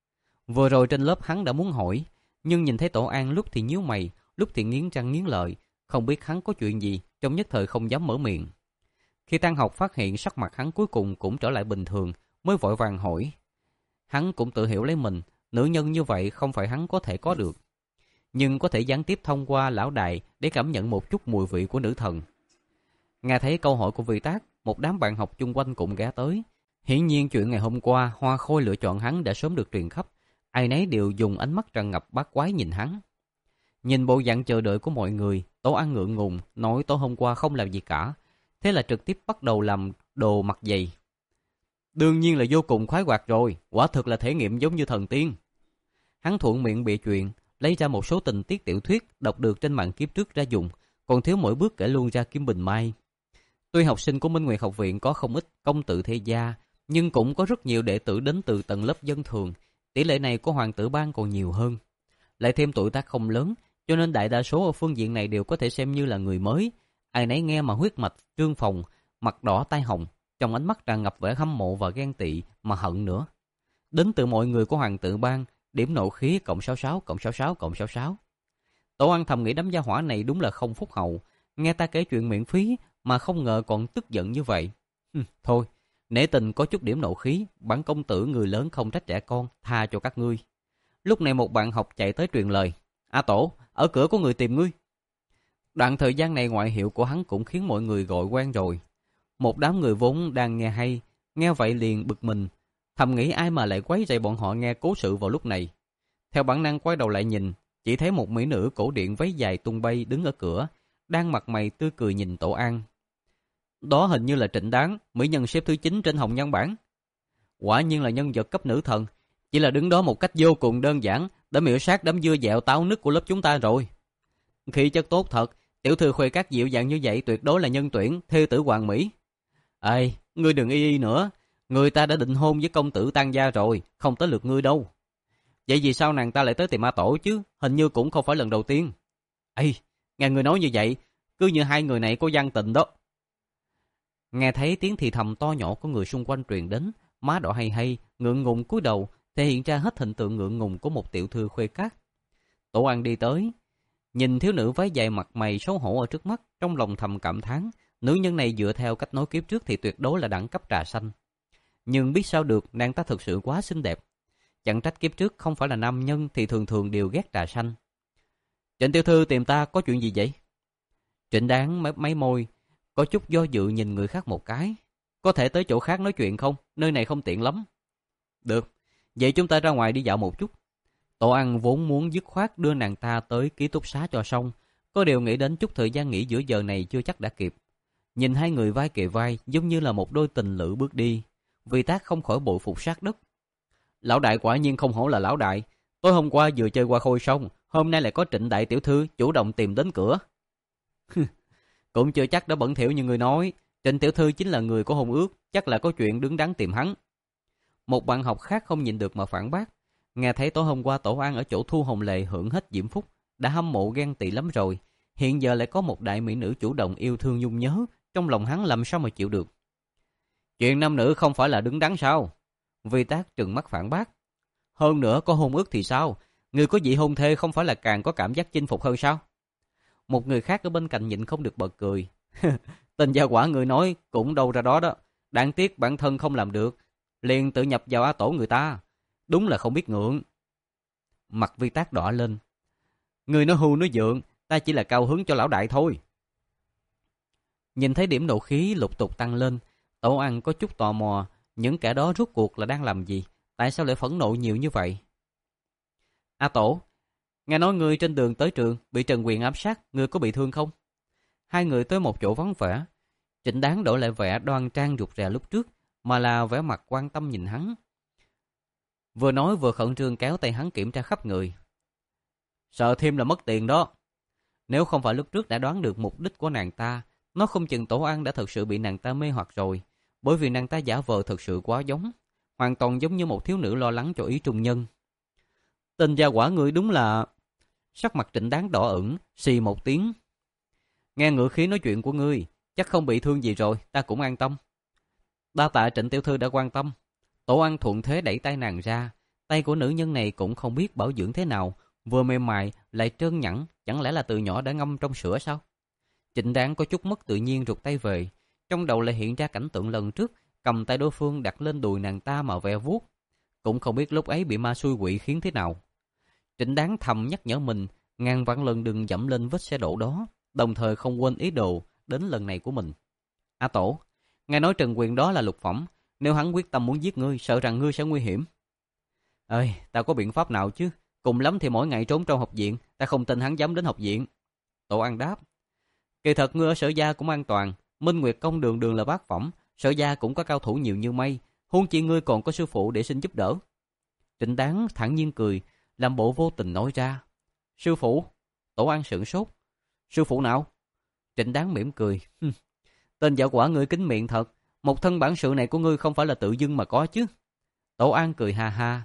Vừa rồi trên lớp hắn đã muốn hỏi, nhưng nhìn thấy Tổ An lúc thì nhíu mày, lúc thì nghiến răng nghiến lợi, không biết hắn có chuyện gì, trong nhất thời không dám mở miệng. Khi tan học phát hiện sắc mặt hắn cuối cùng cũng trở lại bình thường, mới vội vàng hỏi. Hắn cũng tự hiểu lấy mình, nữ nhân như vậy không phải hắn có thể có được, nhưng có thể gián tiếp thông qua lão đại để cảm nhận một chút mùi vị của nữ thần. Nghe thấy câu hỏi của Vị Tác, một đám bạn học chung quanh cũng ghé tới. Hiển nhiên chuyện ngày hôm qua Hoa Khôi lựa chọn hắn đã sớm được truyền khắp, ai nấy đều dùng ánh mắt tràn ngập bát quái nhìn hắn. Nhìn bộ dạng chờ đợi của mọi người, Tổ An ngượng ngùng nói tối hôm qua không làm gì cả, thế là trực tiếp bắt đầu làm đồ mặt dày. Đương nhiên là vô cùng khoái hoạt rồi, quả thực là thể nghiệm giống như thần tiên. Hắn thuận miệng bịa chuyện, lấy ra một số tình tiết tiểu thuyết đọc được trên mạng kiếp trước ra dùng, còn thiếu mỗi bước kể luôn ra Kim Bình Mai. Tuy học sinh của Minh Nguyệt học viện có không ít công tử thế gia, nhưng cũng có rất nhiều đệ tử đến từ tầng lớp dân thường, tỷ lệ này của hoàng tử bang còn nhiều hơn. Lại thêm tuổi tác không lớn, cho nên đại đa số ở phương diện này đều có thể xem như là người mới. Ai nấy nghe mà huyết mạch trương phồng, mặt đỏ tai hồng, trong ánh mắt tràn ngập vẻ hâm mộ và ghen tị mà hận nữa. Đến từ mọi người của hoàng tử bang, điểm nộ khí cộng sáu sáu cộng sáu sáu cộng sáu sáu. Tổ An thầm nghĩ đám gia hỏa này đúng là không phúc hậu, nghe ta kể chuyện miễn phí mà không ngờ còn tức giận như vậy. Hừm, thôi, nể tình có chút điểm nộ khí, bản công tử người lớn không trách trẻ con, tha cho các ngươi. Lúc này một bạn học chạy tới truyền lời. A Tổ, ở cửa có người tìm ngươi. Đoạn thời gian này ngoại hiệu của hắn cũng khiến mọi người gọi quen rồi. Một đám người vốn đang nghe hay, nghe vậy liền bực mình, thầm nghĩ ai mà lại quấy rầy bọn họ nghe cố sự vào lúc này. Theo bản năng quay đầu lại nhìn, chỉ thấy một mỹ nữ cổ điển váy dài tung bay đứng ở cửa, đang mặt mày tươi cười nhìn Tổ An. Đó hình như là Trịnh Đáng, mỹ nhân xếp thứ chín trên hồng nhan bảng. Quả nhiên là nhân vật cấp nữ thần, chỉ là đứng đó một cách vô cùng đơn giản đã miểu sát đám dưa dẹo táo nứt của lớp chúng ta rồi. Khí chất tốt thật, tiểu thư Khuê Các dịu dàng như vậy tuyệt đối là nhân tuyển thê tử hoàng mỹ. Ê, ngươi đừng y y nữa, người ta đã định hôn với công tử Tang gia rồi, không tới lượt ngươi đâu. Vậy vì sao nàng ta lại tới tìm A Tổ chứ? Hình như cũng không phải lần đầu tiên. Ê, nghe người nói như vậy, cứ như hai người này có gian tình đó. Nghe thấy tiếng thì thầm to nhỏ của người xung quanh truyền đến, má đỏ hay hay, ngượng ngùng cúi đầu, thể hiện ra hết hình tượng ngượng ngùng của một tiểu thư Khuê Các. Tổ An đi tới, nhìn thiếu nữ váy dài mặt mày xấu hổ ở trước mắt, trong lòng thầm cảm thán, nữ nhân này dựa theo cách nói kiếp trước thì tuyệt đối là đẳng cấp trà xanh. Nhưng biết sao được, nàng ta thực sự quá xinh đẹp. Chẳng trách kiếp trước không phải là nam nhân thì thường thường đều ghét trà xanh. Trịnh tiểu thư tìm ta có chuyện gì vậy? Trịnh Đáng mép máy môi, có chút do dự nhìn người khác một cái. Có thể tới chỗ khác nói chuyện không? Nơi này không tiện lắm. Được, vậy chúng ta ra ngoài đi dạo một chút. Tổ ăn vốn muốn dứt khoát đưa nàng ta tới ký túc xá cho xong, có điều nghĩ đến chút thời gian nghỉ giữa giờ này chưa chắc đã kịp. Nhìn hai người vai kề vai giống như là một đôi tình lữ bước đi, Vì Tác không khỏi bội phục sát đất. Lão đại quả nhiên không hổ là lão đại. Tối hôm qua vừa chơi qua khôi xong, hôm nay lại có Trịnh đại tiểu thư chủ động tìm đến cửa. Cũng chưa chắc đã bẩn thỉu như người nói. Trịnh tiểu thư chính là người có hôn ước, chắc là có chuyện đứng đắn tìm hắn. Một bạn học khác không nhịn được mà phản bác. Nghe thấy tối hôm qua Tổ An ở chỗ Thu Hồng Lệ hưởng hết diễm phúc, đã hâm mộ ghen tị lắm rồi. Hiện giờ lại có một đại mỹ nữ chủ động yêu thương nhung nhớ, trong lòng hắn làm sao mà chịu được. Chuyện nam nữ không phải là đứng đắn sao? Vi Tác trừng mắt phản bác. Hơn nữa có hôn ước thì sao? Người có vị hôn thê không phải là càng có cảm giác chinh phục hơn sao? Một người khác ở bên cạnh nhịn không được bật cười. Tên gia quả người nói cũng đâu ra đó đó. Đáng tiếc bản thân không làm được, liền tự nhập vào á tổ người ta. Đúng là không biết ngượng. Mặt Vi Tác đỏ lên. Người nói hưu nói dượng, ta chỉ là cao hứng cho lão đại thôi. Nhìn thấy điểm nộ khí lục tục tăng lên, Tổ Ăn có chút tò mò, những kẻ đó rốt cuộc là đang làm gì? Tại sao lại phẫn nộ nhiều như vậy? A Tổ, nghe nói ngươi trên đường tới trường bị Trần Quyền ám sát, ngươi có bị thương không? Hai người tới một chỗ vắng vẻ. Trịnh Đáng đổi lại vẻ đoan trang rụt rè lúc trước, mà là vẻ mặt quan tâm nhìn hắn. Vừa nói vừa khẩn trương kéo tay hắn kiểm tra khắp người. Sợ thêm là mất tiền đó. Nếu không phải lúc trước đã đoán được mục đích của nàng ta, nó không chừng Tổ Ăn đã thật sự bị nàng ta mê hoặc rồi. Bởi vì nàng ta giả vờ thật sự quá giống, hoàn toàn giống như một thiếu nữ lo lắng cho ý trung nhân. Tên gia quả ngươi đúng là... Sắc mặt Trịnh Đáng đỏ ửng, xì một tiếng. Nghe ngữ khí nói chuyện của ngươi, chắc không bị thương gì rồi, ta cũng an tâm. Đa tạ Trịnh tiểu thư đã quan tâm. Tổ Ăn thuận thế đẩy tay nàng ra. Tay của nữ nhân này cũng không biết bảo dưỡng thế nào, vừa mềm mại lại trơn nhẵn, chẳng lẽ là từ nhỏ đã ngâm trong sữa sao? Trịnh Đáng có chút mất tự nhiên rụt tay về, trong đầu lại hiện ra cảnh tượng lần trước, cầm tay đối phương đặt lên đùi nàng ta mà ve vuốt. Cũng không biết lúc ấy bị ma xui quỷ khiến thế nào. Trịnh Đáng thầm nhắc nhở mình, ngàn vạn lần đừng dẫm lên vết xe đổ đó, đồng thời không quên ý đồ đến lần này của mình. A Tổ, nghe nói Trần Quyền đó là lục phẩm, nếu hắn quyết tâm muốn giết ngươi, sợ rằng ngươi sẽ nguy hiểm. Ơi, ta có biện pháp nào chứ? Cùng lắm thì mỗi ngày trốn trong học viện, ta không tin hắn dám đến học viện. Tổ An đáp. Kỳ thật ngươi ở Sở Gia cũng an toàn, Minh Nguyệt Công đường đường là bát phẩm, Sở Gia cũng có cao thủ nhiều như mây, huống chi ngươi còn có sư phụ để xin giúp đỡ. Trịnh Đáng thản nhiên cười, làm bộ vô tình nói ra. Sư phụ? Tổ An sửng sốt. Sư phụ nào? Trịnh Đáng mỉm cười. Tên dạo quả ngươi kín miệng thật, một thân bản sự này của ngươi không phải là tự dưng mà có chứ. Tổ An cười ha ha.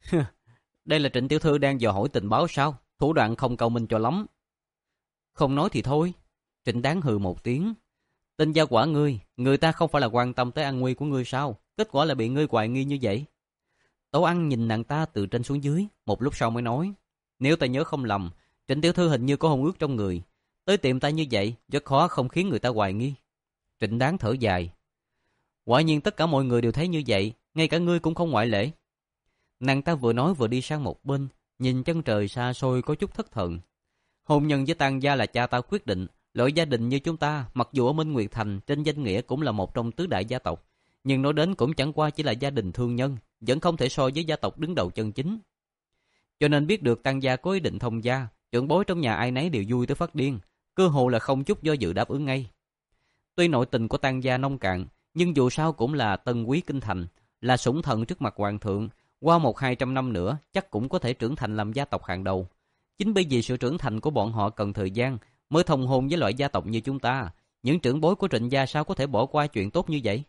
Đây là Trịnh tiểu thư đang dò hỏi tình báo sao? Thủ đoạn không cầu minh cho lắm. Không nói thì thôi. Trịnh Đáng hừ một tiếng. Tên gia quả ngươi, người ta không phải là quan tâm tới an nguy của ngươi sao? Kết quả là bị ngươi hoài nghi như vậy. Tổ Ăn nhìn nàng ta từ trên xuống dưới, một lúc sau mới nói. Nếu ta nhớ không lầm, Trịnh tiểu thư hình như có hôn ước trong người. Tới tìm ta như vậy, rất khó không khiến người ta hoài nghi. Trịnh Đáng thở dài. Quả nhiên tất cả mọi người đều thấy như vậy, ngay cả ngươi cũng không ngoại lệ. Nàng ta vừa nói vừa đi sang một bên, nhìn chân trời xa xôi có chút thất thần. Hôn nhân với Tang gia là cha ta quyết định. Loại gia đình như chúng ta, mặc dù ở Minh Nguyệt Thành trên danh nghĩa cũng là một trong tứ đại gia tộc, nhưng nói đến cũng chẳng qua chỉ là gia đình thương nhân, vẫn không thể so với gia tộc đứng đầu chân chính. Cho nên biết được Tang gia có ý định thông gia, trưởng bối trong nhà ai nấy đều vui tới phát điên, cơ hồ là không chút do dự đáp ứng ngay. Tuy nội tình của Tang gia nông cạn, nhưng dù sao cũng là tân quý kinh thành, là sủng thần trước mặt hoàng thượng, qua một hai trăm năm nữa chắc cũng có thể trưởng thành làm gia tộc hàng đầu. Chính bởi vì sự trưởng thành của bọn họ cần thời gian, mới thông hôn với loại gia tộc như chúng ta. Những trưởng bối của Trịnh gia sao có thể bỏ qua chuyện tốt như vậy?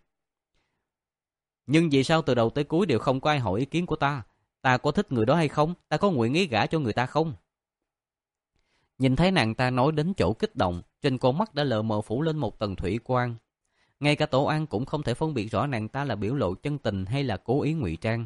Nhưng vì sao từ đầu tới cuối đều không có ai hỏi ý kiến của ta? Ta có thích người đó hay không? Ta có nguyện ý gả cho người ta không? Nhìn thấy nàng ta nói đến chỗ kích động, trên con mắt đã lờ mờ phủ lên một tầng thủy quang. Ngay cả Tổ An cũng không thể phân biệt rõ nàng ta là biểu lộ chân tình hay là cố ý ngụy trang.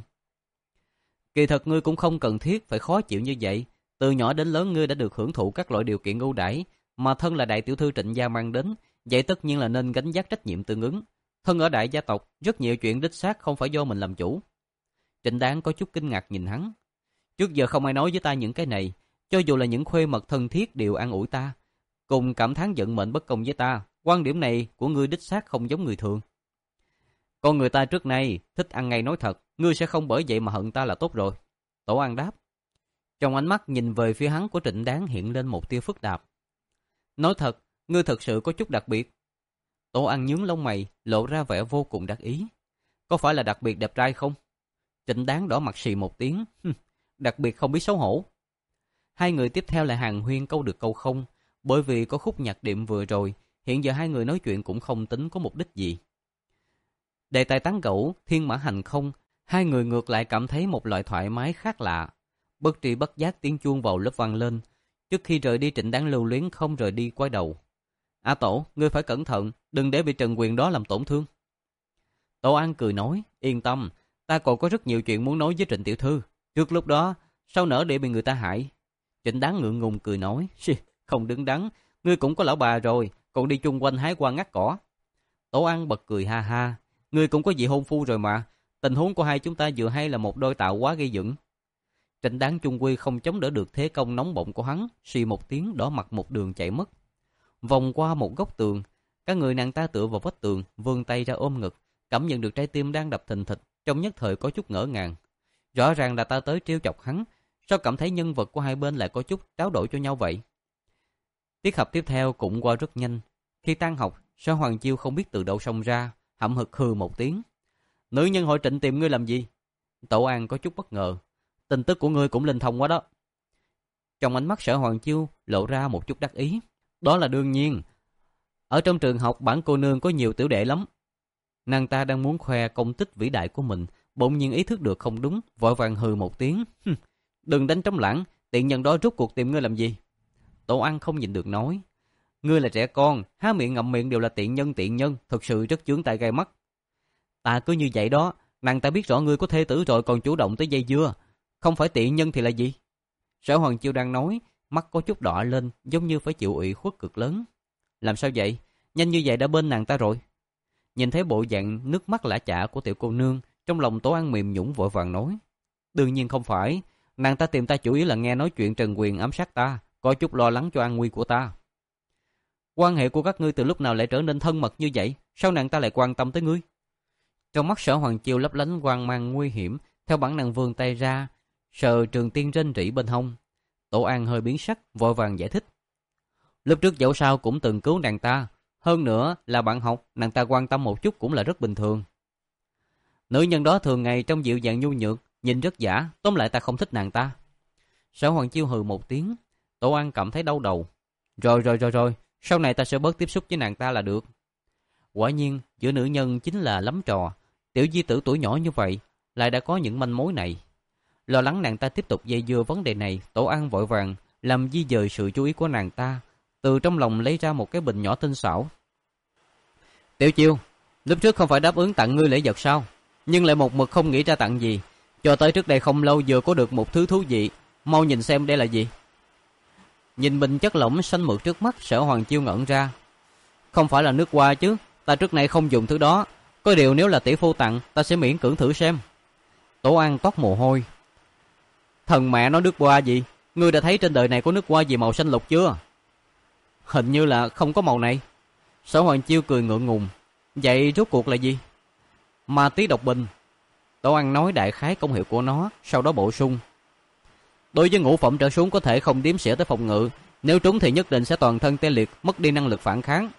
Kỳ thật ngươi cũng không cần thiết phải khó chịu như vậy. Từ nhỏ đến lớn ngươi đã được hưởng thụ các loại điều kiện ưu đãi mà thân là đại tiểu thư Trịnh gia mang đến, vậy tất nhiên là nên gánh vác trách nhiệm tương ứng. Thân ở đại gia tộc, rất nhiều chuyện đích xác không phải do mình làm chủ. Trịnh Đáng có chút kinh ngạc nhìn hắn. Trước giờ không ai nói với ta những cái này, Cho dù là những khuê mật thân thiết đều an ủi ta, cùng cảm thán giận mệnh bất công với ta. Quan điểm này của ngươi đích xác không giống người thường. Con người ta trước nay thích ăn ngay nói thật, ngươi sẽ không bởi vậy mà hận ta là tốt rồi. Tổ An đáp. Trong ánh mắt nhìn về phía hắn của Trịnh Đáng hiện lên một tia phức tạp. Nói thật, ngươi thật sự có chút đặc biệt. Tổ An nhướng lông mày, lộ ra vẻ vô cùng đắc ý. Có phải là đặc biệt đẹp trai không? Trịnh Đáng đỏ mặt xì một tiếng. Đặc biệt không biết xấu hổ. Hai người tiếp theo lại hàn huyên câu được câu không. Bởi vì có khúc nhạc đệm vừa rồi, hiện giờ hai người nói chuyện cũng không tính có mục đích gì. Đề tài tán gẫu, thiên mã hành không, hai người ngược lại cảm thấy một loại thoải mái khác lạ. Bất tri bất giác tiếng chuông vào lớp vang lên. Trước khi rời đi, Trịnh Đáng lưu luyến không rời đi quay đầu. A Tổ, ngươi phải cẩn thận, đừng để bị Trần Quyền đó làm tổn thương. Tổ An cười nói, yên tâm, ta còn có rất nhiều chuyện muốn nói với Trịnh tiểu thư. Trước lúc đó, sao nỡ để bị người ta hại? Trịnh Đáng ngượng ngùng cười nói, không đứng đắn, ngươi cũng có lão bà rồi, còn đi chung quanh hái hoa ngắt cỏ. Tổ An bật cười ha ha, ngươi cũng có vị hôn phu rồi mà, tình huống của hai chúng ta vừa hay là một đôi tạo quá gây dựng. Trịnh Đáng chung quy không chống đỡ được thế công nóng bỏng của hắn, xì một tiếng đỏ mặt một đường chạy mất. Vòng qua một góc tường, cả người nàng ta tựa vào vách tường, vươn tay ra ôm ngực, cảm nhận được trái tim đang đập thình thịch, trong nhất thời có chút ngỡ ngàng. Rõ ràng là ta tới trêu chọc hắn, sao cảm thấy nhân vật của hai bên lại có chút tráo đổi cho nhau vậy? Tiết học tiếp theo cũng qua rất nhanh. Khi tan học, Sở Hoàng Chiêu không biết từ đâu xông ra, hậm hực hừ một tiếng. Nữ nhân hội Trịnh tìm ngươi làm gì? Tổ An có chút bất ngờ. Tin tức của ngươi cũng linh thông quá đó. Trong ánh mắt Sở Hoàng Chiêu lộ ra một chút đắc ý. Đó là đương nhiên. Ở trong trường học bản cô nương có nhiều tiểu đệ lắm. Nàng ta đang muốn khoe công tích vĩ đại của mình, bỗng nhiên ý thức được không đúng, vội vàng hừ một tiếng. Đừng đánh trống lãng, tiện nhân đó rút cuộc tìm ngươi làm gì? Tổ An không nhìn được nói. Ngươi là trẻ con, há miệng ngậm miệng đều là tiện nhân tiện nhân, thật sự rất chướng tai gai mắt. Ta cứ như vậy đó, nàng ta biết rõ ngươi có thê tử rồi còn chủ động tới dây dưa. Không phải tiện nhân thì là gì? Sở Hoàng Chiêu đang nói, mắt có chút đỏ lên, giống như phải chịu ủy khuất cực lớn. Làm sao vậy? Nhanh như vậy đã bên nàng ta rồi. Nhìn thấy bộ dạng nước mắt lã chả của tiểu cô nương, trong lòng Tổ An mềm nhũn vội vàng nói. Đương nhiên không phải, nàng ta tìm ta chủ yếu là nghe nói chuyện Trần Quyền ám sát ta, có chút lo lắng cho an nguy của ta. Quan hệ của các ngươi từ lúc nào lại trở nên thân mật như vậy? Sao nàng ta lại quan tâm tới ngươi? Trong mắt Sở Hoàng Chiêu lấp lánh quang mang nguy hiểm, theo bản năng vươn tay ra, sờ Trường Tiên rên rỉ bên hông. Tổ An hơi biến sắc, vội vàng giải thích. Lúc trước dẫu sao cũng từng cứu nàng ta, hơn nữa là bạn học, nàng ta quan tâm một chút cũng là rất bình thường. Nữ nhân đó thường ngày trong dịu dàng nhu nhược, nhìn rất giả, tóm lại ta không thích nàng ta. Sở Hoàng Chiêu hừ một tiếng, Tổ An cảm thấy đau đầu. Rồi rồi rồi rồi, sau này ta sẽ bớt tiếp xúc với nàng ta là được. Quả nhiên, giữa nữ nhân chính là lắm trò. Tiểu di tử tuổi nhỏ như vậy, lại đã có những manh mối này. Lo lắng nàng ta tiếp tục dây dưa vấn đề này, Tổ An vội vàng làm di dời sự chú ý của nàng ta, từ trong lòng lấy ra một cái bình nhỏ tinh xảo. Tiểu Chiêu, lúc trước không phải đáp ứng tặng ngươi lễ vật sao? Nhưng lại một mực không nghĩ ra tặng gì. Cho tới trước đây không lâu vừa có được một thứ thú vị, mau nhìn xem đây là gì. Nhìn bình chất lỏng xanh mượt trước mắt, Sở Hoàng Chiêu ngẩn ra. Không phải là nước hoa chứ, ta trước nay không dùng thứ đó. Có điều nếu là tỷ phu tặng, ta sẽ miễn cưỡng thử xem. Tổ An toát mồ hôi. Thần mẹ nói nước hoa gì? Ngươi đã thấy trên đời này có nước hoa gì màu xanh lục chưa? Hình như là không có màu này. Sở Hoàng Chiêu cười ngượng ngùng. Vậy rốt cuộc là gì? Ma tí độc bình. Tổ An nói đại khái công hiệu của nó, sau đó bổ sung. Đối với ngũ phẩm trở xuống có thể không đếm xỉa tới phòng ngự, nếu trúng thì nhất định sẽ toàn thân tê liệt, mất đi năng lực phản kháng.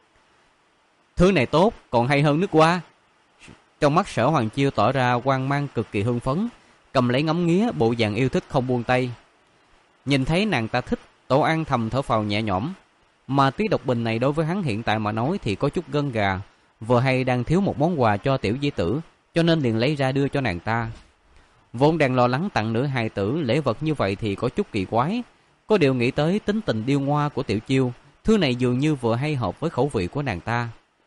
Thứ này tốt, còn hay hơn nước hoa. Trong mắt Sở Hoàng Chiêu tỏ ra quang mang cực kỳ hưng phấn, cầm lấy ngắm nghía, bộ dạng yêu thích không buông tay. Nhìn thấy nàng ta thích, Tổ An thầm thở phào nhẹ nhõm. Mà tí độc bình này đối với hắn hiện tại mà nói thì có chút gân gà, vừa hay đang thiếu một món quà cho tiểu di tử, cho nên liền lấy ra đưa cho nàng ta. Vốn đang lo lắng tặng nữ hài tử lễ vật như vậy thì có chút kỳ quái, có điều nghĩ tới tính tình điêu ngoa của Tiểu Chiêu, thứ này dường như vừa hay hợp với khẩu vị của nàng ta.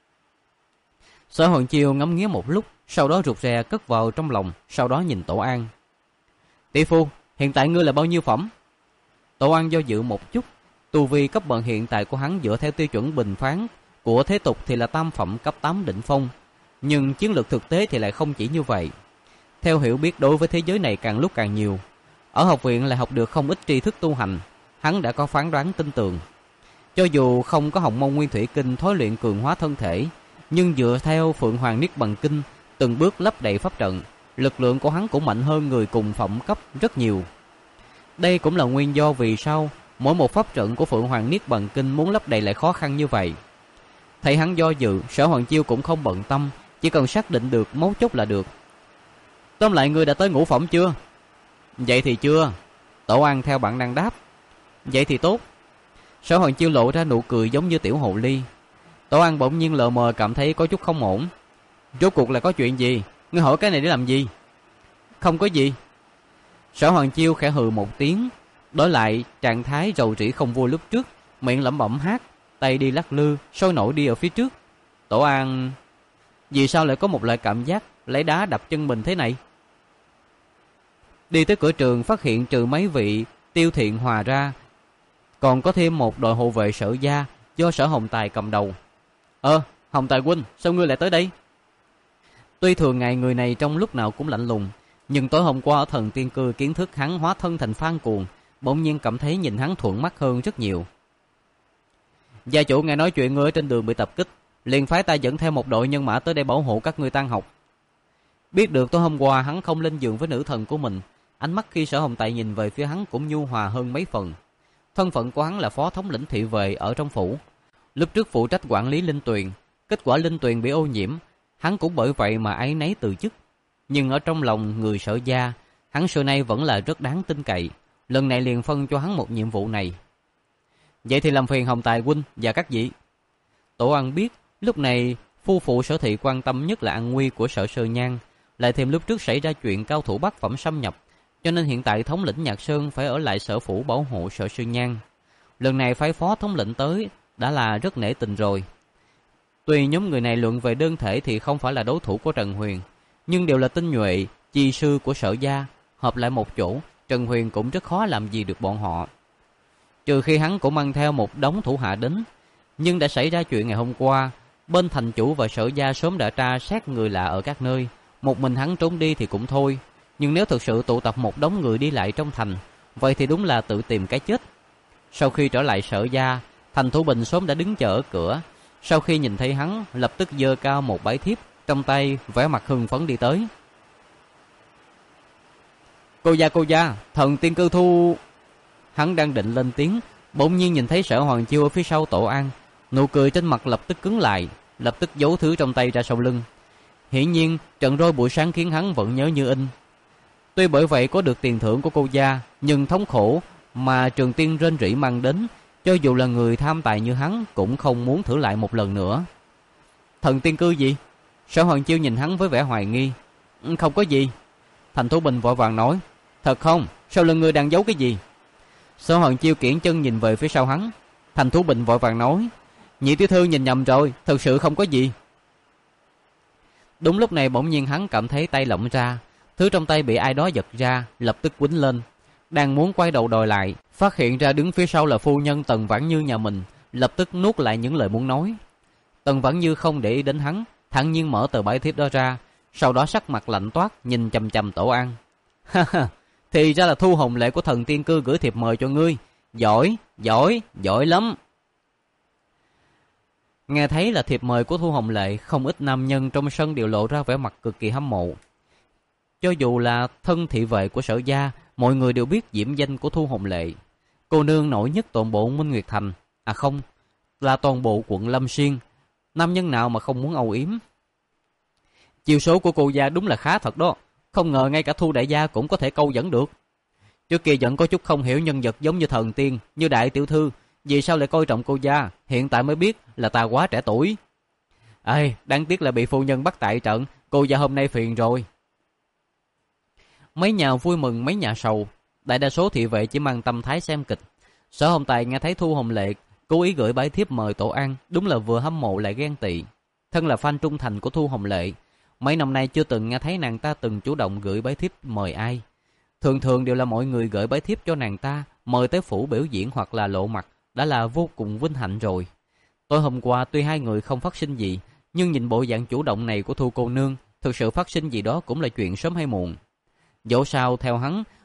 Sở Hoàng Chiêu ngắm nghía một lúc, sau đó rụt rè cất vào trong lòng, sau đó nhìn Tổ An. Tỷ phu, hiện tại ngươi là bao nhiêu phẩm? Tổ An do dự một chút, tu vi cấp bậc hiện tại của hắn dựa theo tiêu chuẩn bình phán của thế tục thì là tam phẩm cấp tám đỉnh phong, nhưng chiến lược thực tế thì lại không chỉ như vậy. Theo hiểu biết đối với thế giới này càng lúc càng nhiều, Ở học viện lại học được không ít tri thức tu hành, hắn đã có phán đoán tin tưởng. Cho dù không có Hồng Mông Nguyên Thủy Kinh thối luyện cường hóa thân thể, nhưng dựa theo Phượng Hoàng Niết Bàn Kinh từng bước lấp đầy pháp trận, lực lượng của hắn cũng mạnh hơn người cùng phẩm cấp rất nhiều. Đây cũng là nguyên do vì sao mỗi một pháp trận của Phượng Hoàng Niết Bàn Kinh muốn lấp đầy lại khó khăn như vậy. Thấy hắn do dự, Sở Hoàng Chiêu cũng không bận tâm, chỉ cần xác định được mấu chốt là được. Tóm lại, ngươi đã tới ngũ phẩm chưa? Vậy thì chưa. Tổ An theo bản năng đáp. Vậy thì tốt. Sở Hoàng Chiêu lộ ra nụ cười giống như tiểu hồ ly. Tổ An bỗng nhiên lờ mờ cảm thấy có chút không ổn. Rốt cuộc là có chuyện gì? Ngươi hỏi cái này để làm gì? Không có gì. Sở Hoàng Chiêu khẽ hừ một tiếng, đổi lại trạng thái rầu rĩ không vui lúc trước, miệng lẩm bẩm hát, tay đi lắc lư, sôi nổi đi ở phía trước. Tổ An, vì sao lại có một loại cảm giác lấy đá đập chân mình thế này? Đi tới cửa trường phát hiện trừ mấy vị Tiêu Thiện Hòa ra, còn có thêm một đội hộ vệ Sở gia do Sở Hồng Tài cầm đầu. Ờ, Hồng Tài huynh, sao ngươi lại tới đây? Tuy thường ngày người này trong lúc nào cũng lạnh lùng, nhưng tối hôm qua ở Thần Tiên Cư kiến thức hắn hóa thân thành Phan Cuồng, bỗng nhiên cảm thấy nhìn hắn thuận mắt hơn rất nhiều. Gia chủ nghe nói chuyện ngươi ở trên đường bị tập kích, liền phái ta dẫn theo một đội nhân mã tới đây bảo hộ các ngươi tan học. Biết được tối hôm qua hắn không lên giường với nữ thần của mình, ánh mắt khi Sở Hồng Tài nhìn về phía hắn cũng nhu hòa hơn mấy phần. Thân phận của hắn là phó thống lĩnh thị vệ ở trong phủ, lúc trước phụ trách quản lý linh tuyền, kết quả linh tuyền bị ô nhiễm, hắn cũng bởi vậy mà áy náy từ chức. Nhưng ở trong lòng người Sở gia, hắn xưa nay vẫn là rất đáng tin cậy, lần này liền phân cho hắn một nhiệm vụ này. Vậy thì làm phiền Hồng Tài huynh và các vị. Tổ An biết lúc này phu phụ Sở thị quan tâm nhất là an nguy của Sở Sơ Nhan, lại thêm lúc trước xảy ra chuyện cao thủ bát phẩm xâm nhập, cho nên hiện tại thống lĩnh Nhạc Sơn phải ở lại sở phủ bảo hộ Sở Sơ Nhan. Lần này phái phó thống lĩnh tới đã là rất nể tình rồi. Tuy nhóm người này luận về đơn thể thì không phải là đối thủ của Trần Huyền, nhưng đều là tinh nhuệ, chi sư của Sở gia, hợp lại một chỗ, Trần Huyền cũng rất khó làm gì được bọn họ. Trừ khi hắn cũng mang theo một đống thủ hạ đến, nhưng đã xảy ra chuyện ngày hôm qua, bên thành chủ và Sở gia sớm đã tra xét người lạ ở các nơi, một mình hắn trốn đi thì cũng thôi, nhưng nếu thực sự tụ tập một đống người đi lại trong thành, vậy thì đúng là tự tìm cái chết. Sau khi trở lại Sở gia, Thành Thủ Bình sớm đã đứng chờ ở cửa, sau khi nhìn thấy hắn, lập tức giơ cao một bái thiếp, trong tay vẻ mặt hưng phấn đi tới. Cô gia cô gia, Thần Tiên Cư thu... Hắn đang định lên tiếng, bỗng nhiên nhìn thấy Sở Hoàng Chiêu ở phía sau Tổ An, nụ cười trên mặt lập tức cứng lại, lập tức giấu thứ trong tay ra sau lưng. Hiển nhiên trận roi buổi sáng khiến hắn vẫn nhớ như in. Tuy bởi vậy có được tiền thưởng của cô gia, nhưng thống khổ mà Trường Tiên rên rỉ mang đến, cho dù là người tham tài như hắn cũng không muốn thử lại một lần nữa. Thần Tiên Cư gì? Sở Hoàng Chiêu nhìn hắn với vẻ hoài nghi. Không có gì. Thành Thủ Bình vội vàng nói. Thật không? Sau lưng ngươi đang giấu cái gì? Sở Hoàng Chiêu kiễng chân nhìn về phía sau hắn. Thành Thủ Bình vội vàng nói. Nhị tiểu thư nhìn nhầm rồi, thật sự không có gì. Đúng lúc này bỗng nhiên hắn cảm thấy tay lỏng ra, thứ trong tay bị ai đó giật ra, lập tức quýnh lên. Đang muốn quay đầu đòi lại, phát hiện ra đứng phía sau là phu nhân Tần Vãn Như nhà mình, lập tức nuốt lại những lời muốn nói. Tần Vãn Như không để ý đến hắn, thản nhiên mở tờ bái thiếp đó ra, sau đó sắc mặt lạnh toát nhìn chằm chằm Tổ An. Ha ha, thì ra là Thu Hồng Lệ của Thần Tiên Cư gửi thiệp mời cho ngươi, giỏi, giỏi, giỏi lắm. Nghe thấy là thiệp mời của Thu Hồng Lệ, không ít nam nhân trong sân đều lộ ra vẻ mặt cực kỳ hâm mộ. Cho dù là thân thị vệ của Sở gia, mọi người đều biết diễm danh của Thu Hồng Lệ. Cô nương nổi nhất toàn bộ Minh Nguyệt Thành, à không, là toàn bộ quận Lâm Xuyên. Nam nhân nào mà không muốn âu yếm. Chiêu số của cô gia đúng là khá thật đó, không ngờ ngay cả Thu đại gia cũng có thể câu dẫn được. Trước kia vẫn có chút không hiểu nhân vật giống như thần tiên, như đại tiểu thư, vì sao lại coi trọng cô gia, hiện tại mới biết là ta quá trẻ tuổi. Ê, đáng tiếc là bị phu nhân bắt tại trận, cô gia hôm nay phiền rồi. Mấy nhà vui mừng mấy nhà sầu, đại đa số thị vệ chỉ mang tâm thái xem kịch. Sở Hồng Tài nghe thấy Thu Hồng Lệ cố ý gửi bái thiếp mời Tổ An, đúng là vừa hâm mộ lại ghen tị. Thân là fan trung thành của Thu Hồng Lệ, mấy năm nay chưa từng nghe thấy nàng ta từng chủ động gửi bái thiếp mời ai. Thường thường đều là mọi người gửi bái thiếp cho nàng ta, mời tới phủ biểu diễn hoặc là lộ mặt, đã là vô cùng vinh hạnh rồi. Tối hôm qua tuy hai người không phát sinh gì, nhưng nhìn bộ dạng chủ động này của Thu cô nương, thực sự phát sinh gì đó cũng là chuyện sớm hay muộn. Dẫu sao theo hắn,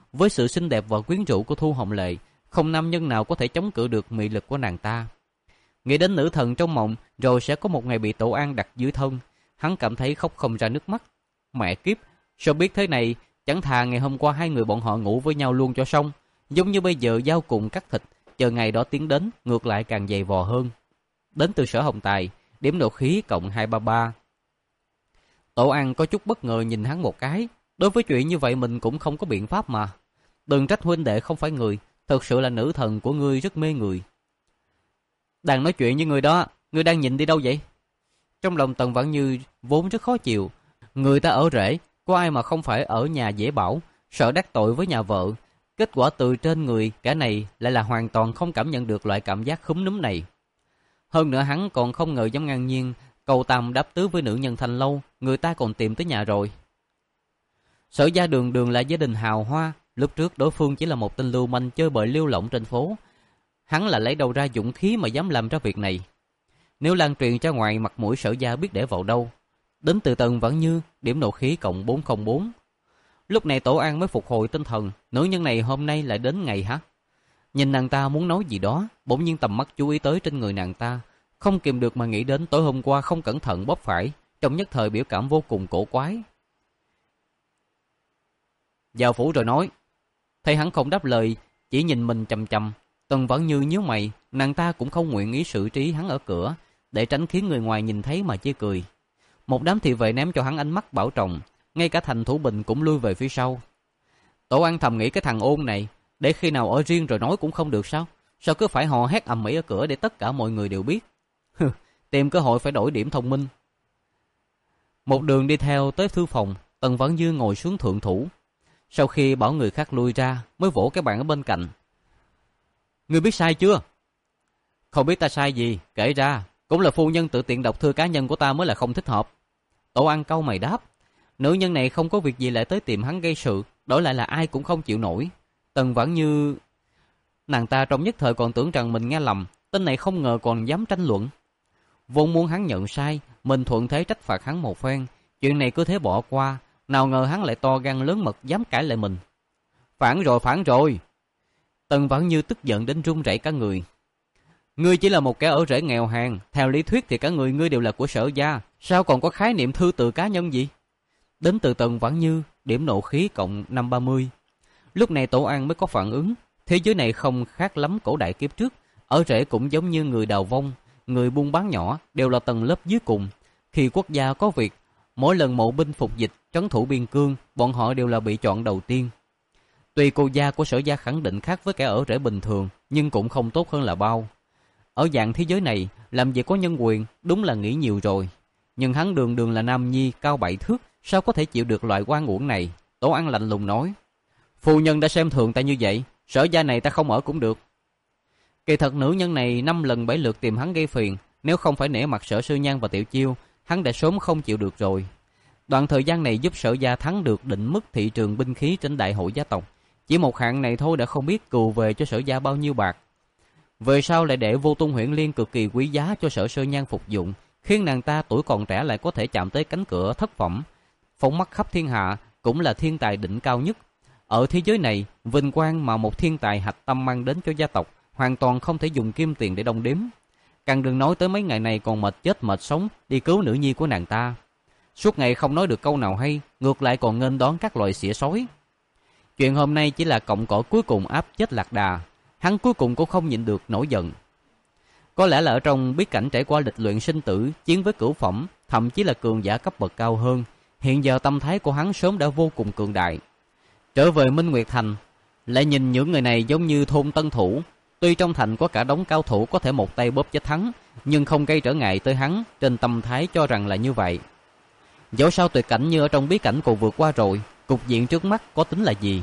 với sự xinh đẹp và quyến rũ của Thu Hồng Lệ, không nam nhân nào có thể chống cự được mị lực của nàng ta. Nghĩ đến nữ thần trong mộng rồi sẽ có một ngày bị Tổ An đặt dưới thân, hắn cảm thấy khóc không ra nước mắt. Mẹ kiếp, sao biết thế này, chẳng thà ngày hôm qua hai người bọn họ ngủ với nhau luôn cho xong, giống như bây giờ dao cùng cắt thịt, chờ ngày đó tiến đến, ngược lại càng dày vò hơn. Đến từ Sở Hồng Tài, điểm nộ khí cộng hai ba ba. Tổ An có chút bất ngờ nhìn hắn một cái, đối với chuyện như vậy mình cũng không có biện pháp mà. Đừng trách huynh đệ không phải người, thật sự là nữ thần của ngươi rất mê người. Đang nói chuyện với người đó, ngươi đang nhìn đi đâu vậy? Trong lòng Tần Vãn Như vốn rất khó chịu, người ta ở rễ, có ai mà không phải ở nhà dễ bảo, sợ đắc tội với nhà vợ. Kết quả từ trên người cả này lại là hoàn toàn không cảm nhận được loại cảm giác khúm núm này. Hơn nữa hắn còn không ngờ dám ngang nhiên cầu tam đáp tứ với nữ nhân Thanh Lâu, người ta còn tìm tới nhà rồi. Sở gia Đường Đường là gia đình hào hoa, lúc trước đối phương chỉ là một tên lưu manh chơi bời lêu lỏng trên phố. Hắn là lấy đâu ra dũng khí mà dám làm ra việc này. Nếu lan truyền ra ngoài, mặt mũi Sở gia biết để vào đâu. Đến từ Tần Vãn Như, điểm nộ khí cộng bốn không bốn. Lúc này Tổ An mới phục hồi tinh thần, nữ nhân này hôm nay lại đến ngày hả? Nhìn nàng ta muốn nói gì đó, bỗng nhiên tầm mắt chú ý tới trên người nàng ta, không kìm được mà nghĩ đến tối hôm qua không cẩn thận bóp phải, trong nhất thời biểu cảm vô cùng cổ quái. Vào phủ rồi nói. Thấy hắn không đáp lời, chỉ nhìn mình chằm chằm, Tần Vãn Như nhíu mày, nàng ta cũng không nguyện ý xử trí hắn ở cửa, để tránh khiến người ngoài nhìn thấy mà chê cười. Một đám thị vệ ném cho hắn ánh mắt bảo trọng, ngay cả Thành Thủ Bình cũng lui về phía sau. Tổ An thầm nghĩ cái thằng ôn này, để khi nào ở riêng rồi nói cũng không được sao? Sao cứ phải hò hét ầm ĩ ở cửa để tất cả mọi người đều biết? Tìm cơ hội phải đổi điểm thông minh. Một đường đi theo tới thư phòng, Tần Vãn Như ngồi xuống thượng thủ. Sau khi bảo người khác lui ra, mới vỗ cái bàn ở bên cạnh. Ngươi biết sai chưa? Không biết ta sai gì, kể ra. Cũng là phu nhân tự tiện đọc thư cá nhân của ta mới là không thích hợp. Tổ An cau mày đáp. Nữ nhân này không có việc gì lại tới tìm hắn gây sự, đổi lại là ai cũng không chịu nổi. Tần Vãn Như... Nàng ta trong nhất thời còn tưởng rằng mình nghe lầm, tên này không ngờ còn dám tranh luận. Vốn muốn hắn nhận sai, mình thuận thế trách phạt hắn một phen, chuyện này cứ thế bỏ qua, nào ngờ hắn lại to gan lớn mật dám cãi lại mình. Phản rồi, phản rồi. Tần Vãn Như tức giận đến run rẩy cả người. Ngươi chỉ là một kẻ ở rễ nghèo hèn, theo lý thuyết thì cả người ngươi đều là của Sở gia, sao còn có khái niệm thư từ cá nhân gì? Đến từ Tần Vãn Như, điểm nộ khí cộng năm ba mươi. Lúc này Tổ An mới có phản ứng, thế giới này không khác lắm cổ đại kiếp trước, ở rễ cũng giống như người đào vong, người buôn bán nhỏ đều là tầng lớp dưới cùng. Khi quốc gia có việc, mỗi lần mộ binh phục dịch, trấn thủ biên cương, bọn họ đều là bị chọn đầu tiên. Tuy cô gia của Sở gia khẳng định khác với kẻ ở rễ bình thường, nhưng cũng không tốt hơn là bao. Ở dạng thế giới này, làm gì có nhân quyền, đúng là nghĩ nhiều rồi. Nhưng hắn Đường Đường là nam nhi, cao bảy thước, sao có thể chịu được loại oan uổng này? Tổ An lạnh lùng nói. Phu nhân đã xem thường ta như vậy, Sở gia này ta không ở cũng được. Kỳ thật nữ nhân này năm lần bảy lượt tìm hắn gây phiền, nếu không phải nể mặt Sở Sư Nhan và Tiểu Chiêu, hắn đã sớm không chịu được rồi. Đoạn thời gian này giúp Sở gia thắng được định mức thị trường binh khí trên đại hội gia tộc, chỉ một hạng này thôi đã không biết cừu về cho Sở gia bao nhiêu bạc. Về sau lại để Vô Tung Huyễn Liên cực kỳ quý giá cho Sở Sư Nhan phục dụng, khiến nàng ta tuổi còn trẻ lại có thể chạm tới cánh cửa thất phẩm, phóng mắt khắp thiên hạ, cũng là thiên tài đỉnh cao nhất. Ở thế giới này, vinh quang mà một thiên tài hạch tâm mang đến cho gia tộc hoàn toàn không thể dùng kim tiền để đong đếm. Càng đừng nói tới mấy ngày này còn mệt chết mệt sống đi cứu nữ nhi của nàng ta. Suốt ngày không nói được câu nào hay, ngược lại còn nghênh đón các loại xỉa xói. Chuyện hôm nay chỉ là cọng cỏ cuối cùng áp chết Lạc Đà. Hắn cuối cùng cũng không nhịn được nổi giận. Có lẽ là ở trong bí cảnh trải qua lịch luyện sinh tử, chiến với cửu phẩm, thậm chí là cường giả cấp bậc cao hơn, hiện giờ tâm thái của hắn sớm đã vô cùng cường đại. Trở về Minh Nguyệt Thành, lại nhìn những người này giống như thôn tân thủ. Tuy trong thành có cả đống cao thủ có thể một tay bóp chết hắn, nhưng không gây trở ngại tới hắn, trên tâm thái cho rằng là như vậy. Dẫu sao tuyệt cảnh như ở trong bí cảnh còn vượt qua rồi, cục diện trước mắt có tính là gì?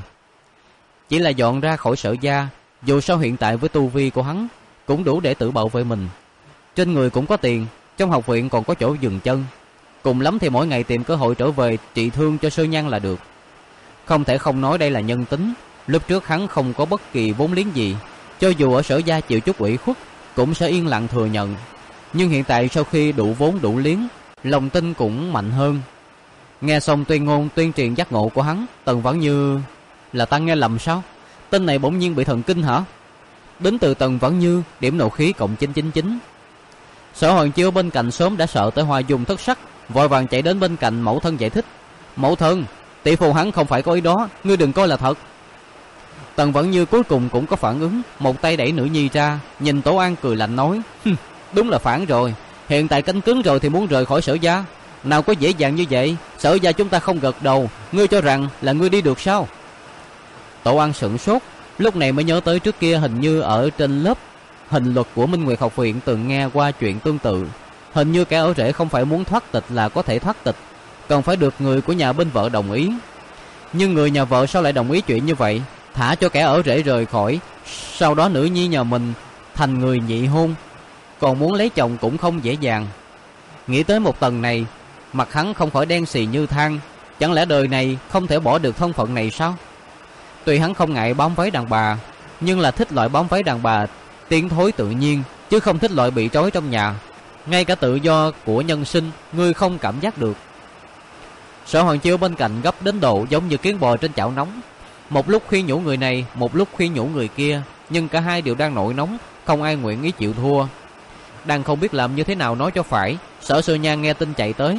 Chỉ là dọn ra khỏi Sở gia, dù sao hiện tại với tu vi của hắn cũng đủ để tự bảo vệ mình. Trên người cũng có tiền, trong học viện còn có chỗ dừng chân. Cùng lắm thì mỗi ngày tìm cơ hội trở về trị thương cho Sư Nhan là được. Không thể không nói đây là nhân tính. Lúc trước hắn không có bất kỳ vốn liếng gì, cho dù ở Sở gia chịu chút ủy khuất cũng sẽ yên lặng thừa nhận. Nhưng hiện tại sau khi đủ vốn đủ liếng, lòng tin cũng mạnh hơn. Nghe xong tuyên ngôn tuyên truyền giác ngộ của hắn, Tần Vãn Như Là ta nghe lầm sao? Tên này bỗng nhiên bị thần kinh hả? Đến từ Tần Vãn Như, điểm nộ khí cộng chín chín chín. Sở Hoàng Chiêu bên cạnh sớm đã sợ tới hoa dung thất sắc, vội vàng chạy đến bên cạnh mẫu thân giải thích. Mẫu thân, tỷ phu hắn không phải có ý đó, ngươi đừng coi là thật. Tần Vãn Như cuối cùng cũng có phản ứng, một tay đẩy nữ nhi ra, nhìn Tổ An cười lạnh nói. Đúng là phản rồi, hiện tại cánh cứng rồi thì muốn rời khỏi Sở gia, nào có dễ dàng như vậy. Sở gia chúng ta không gật đầu, ngươi cho rằng là ngươi đi được sao? Tổ An sửng sốt, lúc này mới nhớ tới trước kia hình như ở trên lớp hình luật của Minh Nguyệt học viện từng nghe qua chuyện tương tự. Hình như kẻ ở rể không phải muốn thoát tịch là có thể thoát tịch, cần phải được người của nhà bên vợ đồng ý. Nhưng người nhà vợ sao lại đồng ý chuyện như vậy, thả cho kẻ ở rể rời khỏi, sau đó nữ nhi nhà mình thành người nhị hôn, còn muốn lấy chồng cũng không dễ dàng. Nghĩ tới một tầng này, mặt hắn không khỏi đen xì như than. Chẳng lẽ đời này không thể bỏ được thân phận này sao? Tuy hắn không ngại bám váy đàn bà, nhưng là thích loại bám váy đàn bà tiến thối tự nhiên, chứ không thích loại bị trói trong nhà. Ngay cả tự do của nhân sinh, ngươi không cảm giác được. Sở Hoàng Chiêu bên cạnh gấp đến độ giống như kiến bò trên chảo nóng, một lúc khuyên nhủ người này, một lúc khuyên nhủ người kia, nhưng cả hai đều đang nổi nóng, không ai nguyện ý chịu thua. Đang không biết làm như thế nào nói cho phải, Sở Sư Nhan nghe tin chạy tới.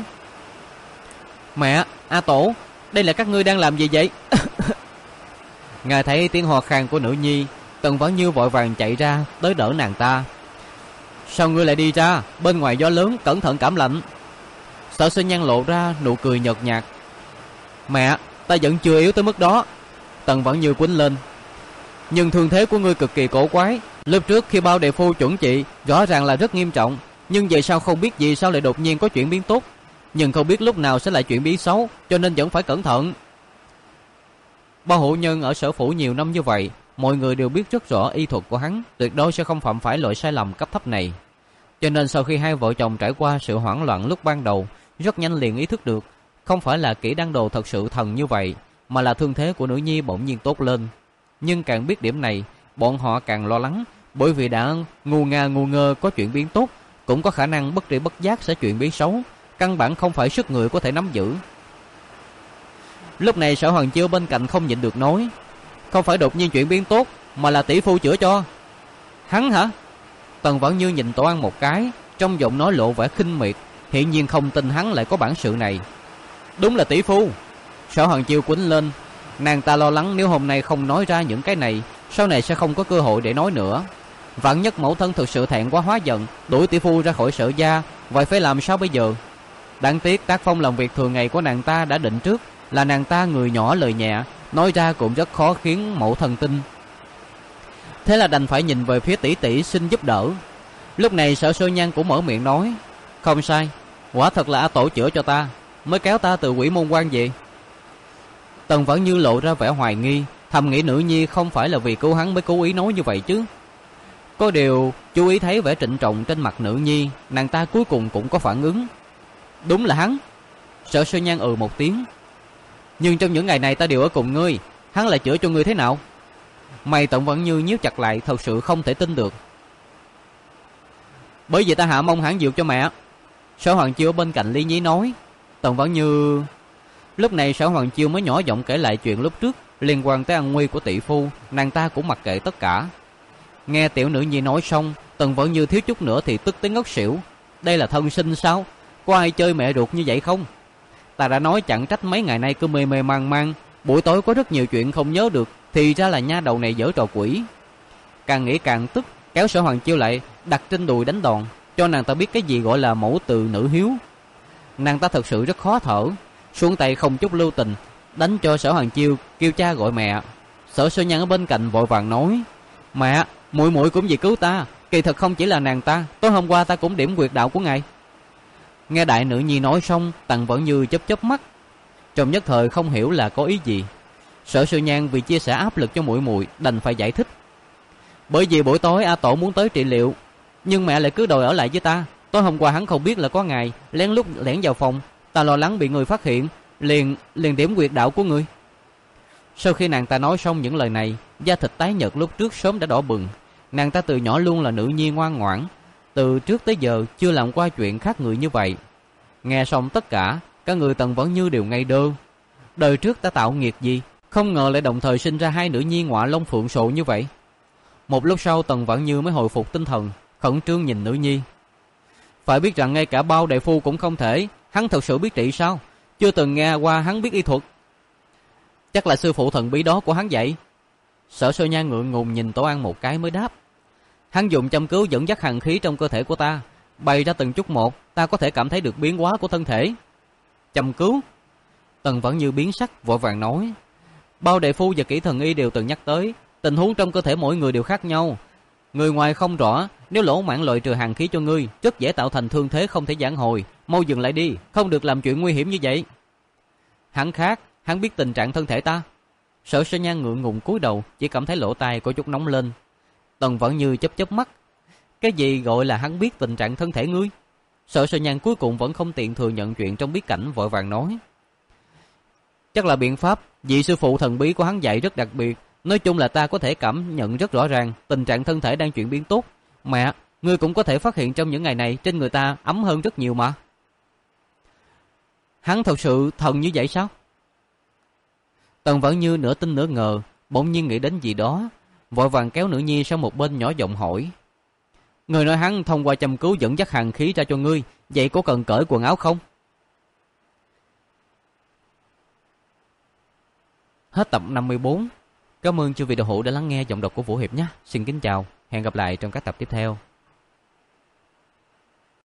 Mẹ, A Tổ, đây là các ngươi đang làm gì vậy? Ngài thấy tiếng ho khan của nữ nhi, Tần Vãn Như vội vàng chạy ra tới đỡ nàng ta. Sao ngươi lại đi ra? Bên ngoài gió lớn, cẩn thận cảm lạnh. Sở Sư Nhan lộ ra nụ cười nhợt nhạt. Mẹ, ta vẫn chưa yếu tới mức đó. Tần Vãn Như quýnh lên. Nhưng thương thế của ngươi cực kỳ cổ quái. Lúc trước khi bao đại phu chuẩn trị, rõ ràng là rất nghiêm trọng, nhưng về sau không biết gì sao lại đột nhiên có chuyển biến tốt, nhưng không biết lúc nào sẽ lại chuyển biến xấu, cho nên vẫn phải cẩn thận. Bao hộ nhân ở sở phủ nhiều năm như vậy, mọi người đều biết rất rõ y thuật của hắn, tuyệt đối sẽ không phạm phải loại sai lầm cấp thấp này. Cho nên sau khi hai vợ chồng trải qua sự hoảng loạn lúc ban đầu, rất nhanh liền ý thức được, không phải là kỹ đan đồ thật sự thần như vậy, mà là thương thế của nữ nhi bỗng nhiên tốt lên. Nhưng càng biết điểm này, bọn họ càng lo lắng, bởi vì đã ngu nga ngu ngơ có chuyện biến tốt, cũng có khả năng bất tri bất giác sẽ chuyện biến xấu, căn bản không phải sức người có thể nắm giữ. Lúc này Sở Hoàng Chiêu bên cạnh không nhịn được nói, không phải đột nhiên chuyển biến tốt, mà là tỷ phu chữa cho. Hắn hả? Tần Vãn Như nhìn Tổ An một cái, trong giọng nói lộ vẻ khinh miệt, hiển nhiên không tin hắn lại có bản sự này. Đúng là tỷ phu. Sở Hoàng Chiêu quýnh lên, nàng ta lo lắng nếu hôm nay không nói ra những cái này, sau này sẽ không có cơ hội để nói nữa. Vạn nhất mẫu thân thực sự thẹn quá hóa giận, đuổi tỷ phu ra khỏi Sở gia, vậy phải làm sao bây giờ? Đáng tiếc tác phong làm việc thường ngày của nàng ta đã định trước, là nàng ta người nhỏ lời nhẹ, nói ra cũng rất khó khiến mẫu thân tin. Thế là đành phải nhìn về phía tỷ tỷ xin giúp đỡ. Lúc này Sở Sư Nhan cũng mở miệng nói, không sai, quả thật là A Tổ chữa cho ta, mới kéo ta từ quỷ môn quan vậy. Tần Vãn Như lộ ra vẻ hoài nghi, thầm nghĩ nữ nhi không phải là vì cứu hắn mới cố ý nói như vậy chứ. Có điều chú ý thấy vẻ trịnh trọng trên mặt nữ nhi, nàng ta cuối cùng cũng có phản ứng. Đúng là hắn. Sở Sư Nhan ừ một tiếng. Nhưng trong những ngày này ta đều ở cùng ngươi, hắn lại chữa cho ngươi thế nào? Mày Tần Vãn Như nhíu chặt lại, thật sự không thể tin được. Bởi vì ta hạ mong hắn dược cho mẹ. Sở Hoàng Chiêu ở bên cạnh lý nhí nói. Tần Vãn Như... Lúc này Sở Hoàng Chiêu mới nhỏ giọng kể lại chuyện lúc trước liên quan tới an nguy của tỷ phu, nàng ta cũng mặc kệ tất cả. Nghe tiểu nữ nhi nói xong, Tần Vãn Như thiếu chút nữa thì tức tới ngất xỉu. Đây là thân sinh sao? Có ai chơi mẹ ruột như vậy không? Ta đã nói chẳng trách mấy ngày nay cứ mê mê mang mang, buổi tối có rất nhiều chuyện không nhớ được, thì ra là nha đầu này giở trò quỷ. Càng nghĩ càng tức, kéo Sở Hoàng Chiêu lại, đặt trên đùi đánh đòn, cho nàng ta biết cái gì gọi là mẫu từ nữ hiếu. Nàng ta thật sự rất khó thở, xuống tay không chút lưu tình, đánh cho Sở Hoàng Chiêu kêu cha gọi mẹ. Sở Sư Nhân ở bên cạnh vội vàng nói, mẹ, muội muội cũng vì cứu ta, kỳ thật không chỉ là nàng ta, tối hôm qua ta cũng điểm quyệt đạo của ngài. Nghe đại nữ nhi nói xong, Tần Vãn Như chớp chớp mắt, trong nhất thời không hiểu là có ý gì. Sở Sư Nhan vì chia sẻ áp lực cho muội muội đành phải giải thích. Bởi vì buổi tối A Tổ muốn tới trị liệu, nhưng mẹ lại cứ đòi ở lại với ta. Tối hôm qua hắn không biết là có ngài, lén lút lẻn vào phòng, ta lo lắng bị người phát hiện, liền liền điểm quyệt đạo của người. Sau khi nàng ta nói xong những lời này, da thịt tái nhợt lúc trước sớm đã đỏ bừng. Nàng ta từ nhỏ luôn là nữ nhi ngoan ngoãn, từ trước tới giờ chưa làm qua chuyện khác người như vậy. Nghe xong tất cả, các người Tần Vãn Như đều ngây đơ. Đời trước ta tạo nghiệt gì Không ngờ lại đồng thời sinh ra hai nữ nhi ngọa long phượng sộ như vậy. Một lúc sau Tần Vãn Như mới hồi phục tinh thần, khẩn trương nhìn nữ nhi. Phải biết rằng ngay cả Bao đại phu cũng không thể, hắn thật sự biết trị sao? Chưa từng nghe qua hắn biết y thuật. Chắc là sư phụ thần bí đó của hắn dạy. Sở Sơ Nhan ngượng ngùng nhìn Tổ An một cái mới đáp. Hắn dùng châm cứu dẫn dắt hàn khí trong cơ thể của ta, bày ra từng chút một, ta có thể cảm thấy được biến hóa của thân thể. Châm cứu? Tần Vãn Như biến sắc, vội vàng nói. Bao đại phu và kỹ thần y đều từng nhắc tới, tình huống trong cơ thể mỗi người đều khác nhau. Người ngoài không rõ, nếu lỗ mãn loại trừ hàn khí cho ngươi, rất dễ tạo thành thương thế không thể vãn hồi. Mau dừng lại đi, không được làm chuyện nguy hiểm như vậy. Hắn khác, hắn biết tình trạng thân thể ta. Sở Sơ Nhan ngượng ngùng cúi đầu, chỉ cảm thấy lỗ tai có chút nóng lên. Tần Vãn Như chớp chớp mắt. Cái gì gọi là hắn biết tình trạng thân thể ngươi? Sở Sơ Nhan cuối cùng vẫn không tiện thừa nhận chuyện trong bí cảnh, vội vàng nói. Chắc là biện pháp vị sư phụ thần bí của hắn dạy rất đặc biệt. Nói chung là ta có thể cảm nhận rất rõ ràng tình trạng thân thể đang chuyển biến tốt. Mẹ, ngươi cũng có thể phát hiện trong những ngày này trên người ta ấm hơn rất nhiều mà. Hắn thật sự thần như vậy sao? Tần Vãn Như nửa tin nửa ngờ, bỗng nhiên nghĩ đến gì đó, vội vàng kéo nữ nhi sang một bên nhỏ giọng hỏi. Người nói hắn thông qua châm cứu dẫn dắt hàn khí ra cho ngươi, vậy có cần cởi quần áo không? Hết tập năm mươi bốn. Cảm ơn chư vị đạo hữu đã lắng nghe giọng đọc của Vũ Hiệp nhé. Xin kính chào, hẹn gặp lại trong các tập tiếp theo.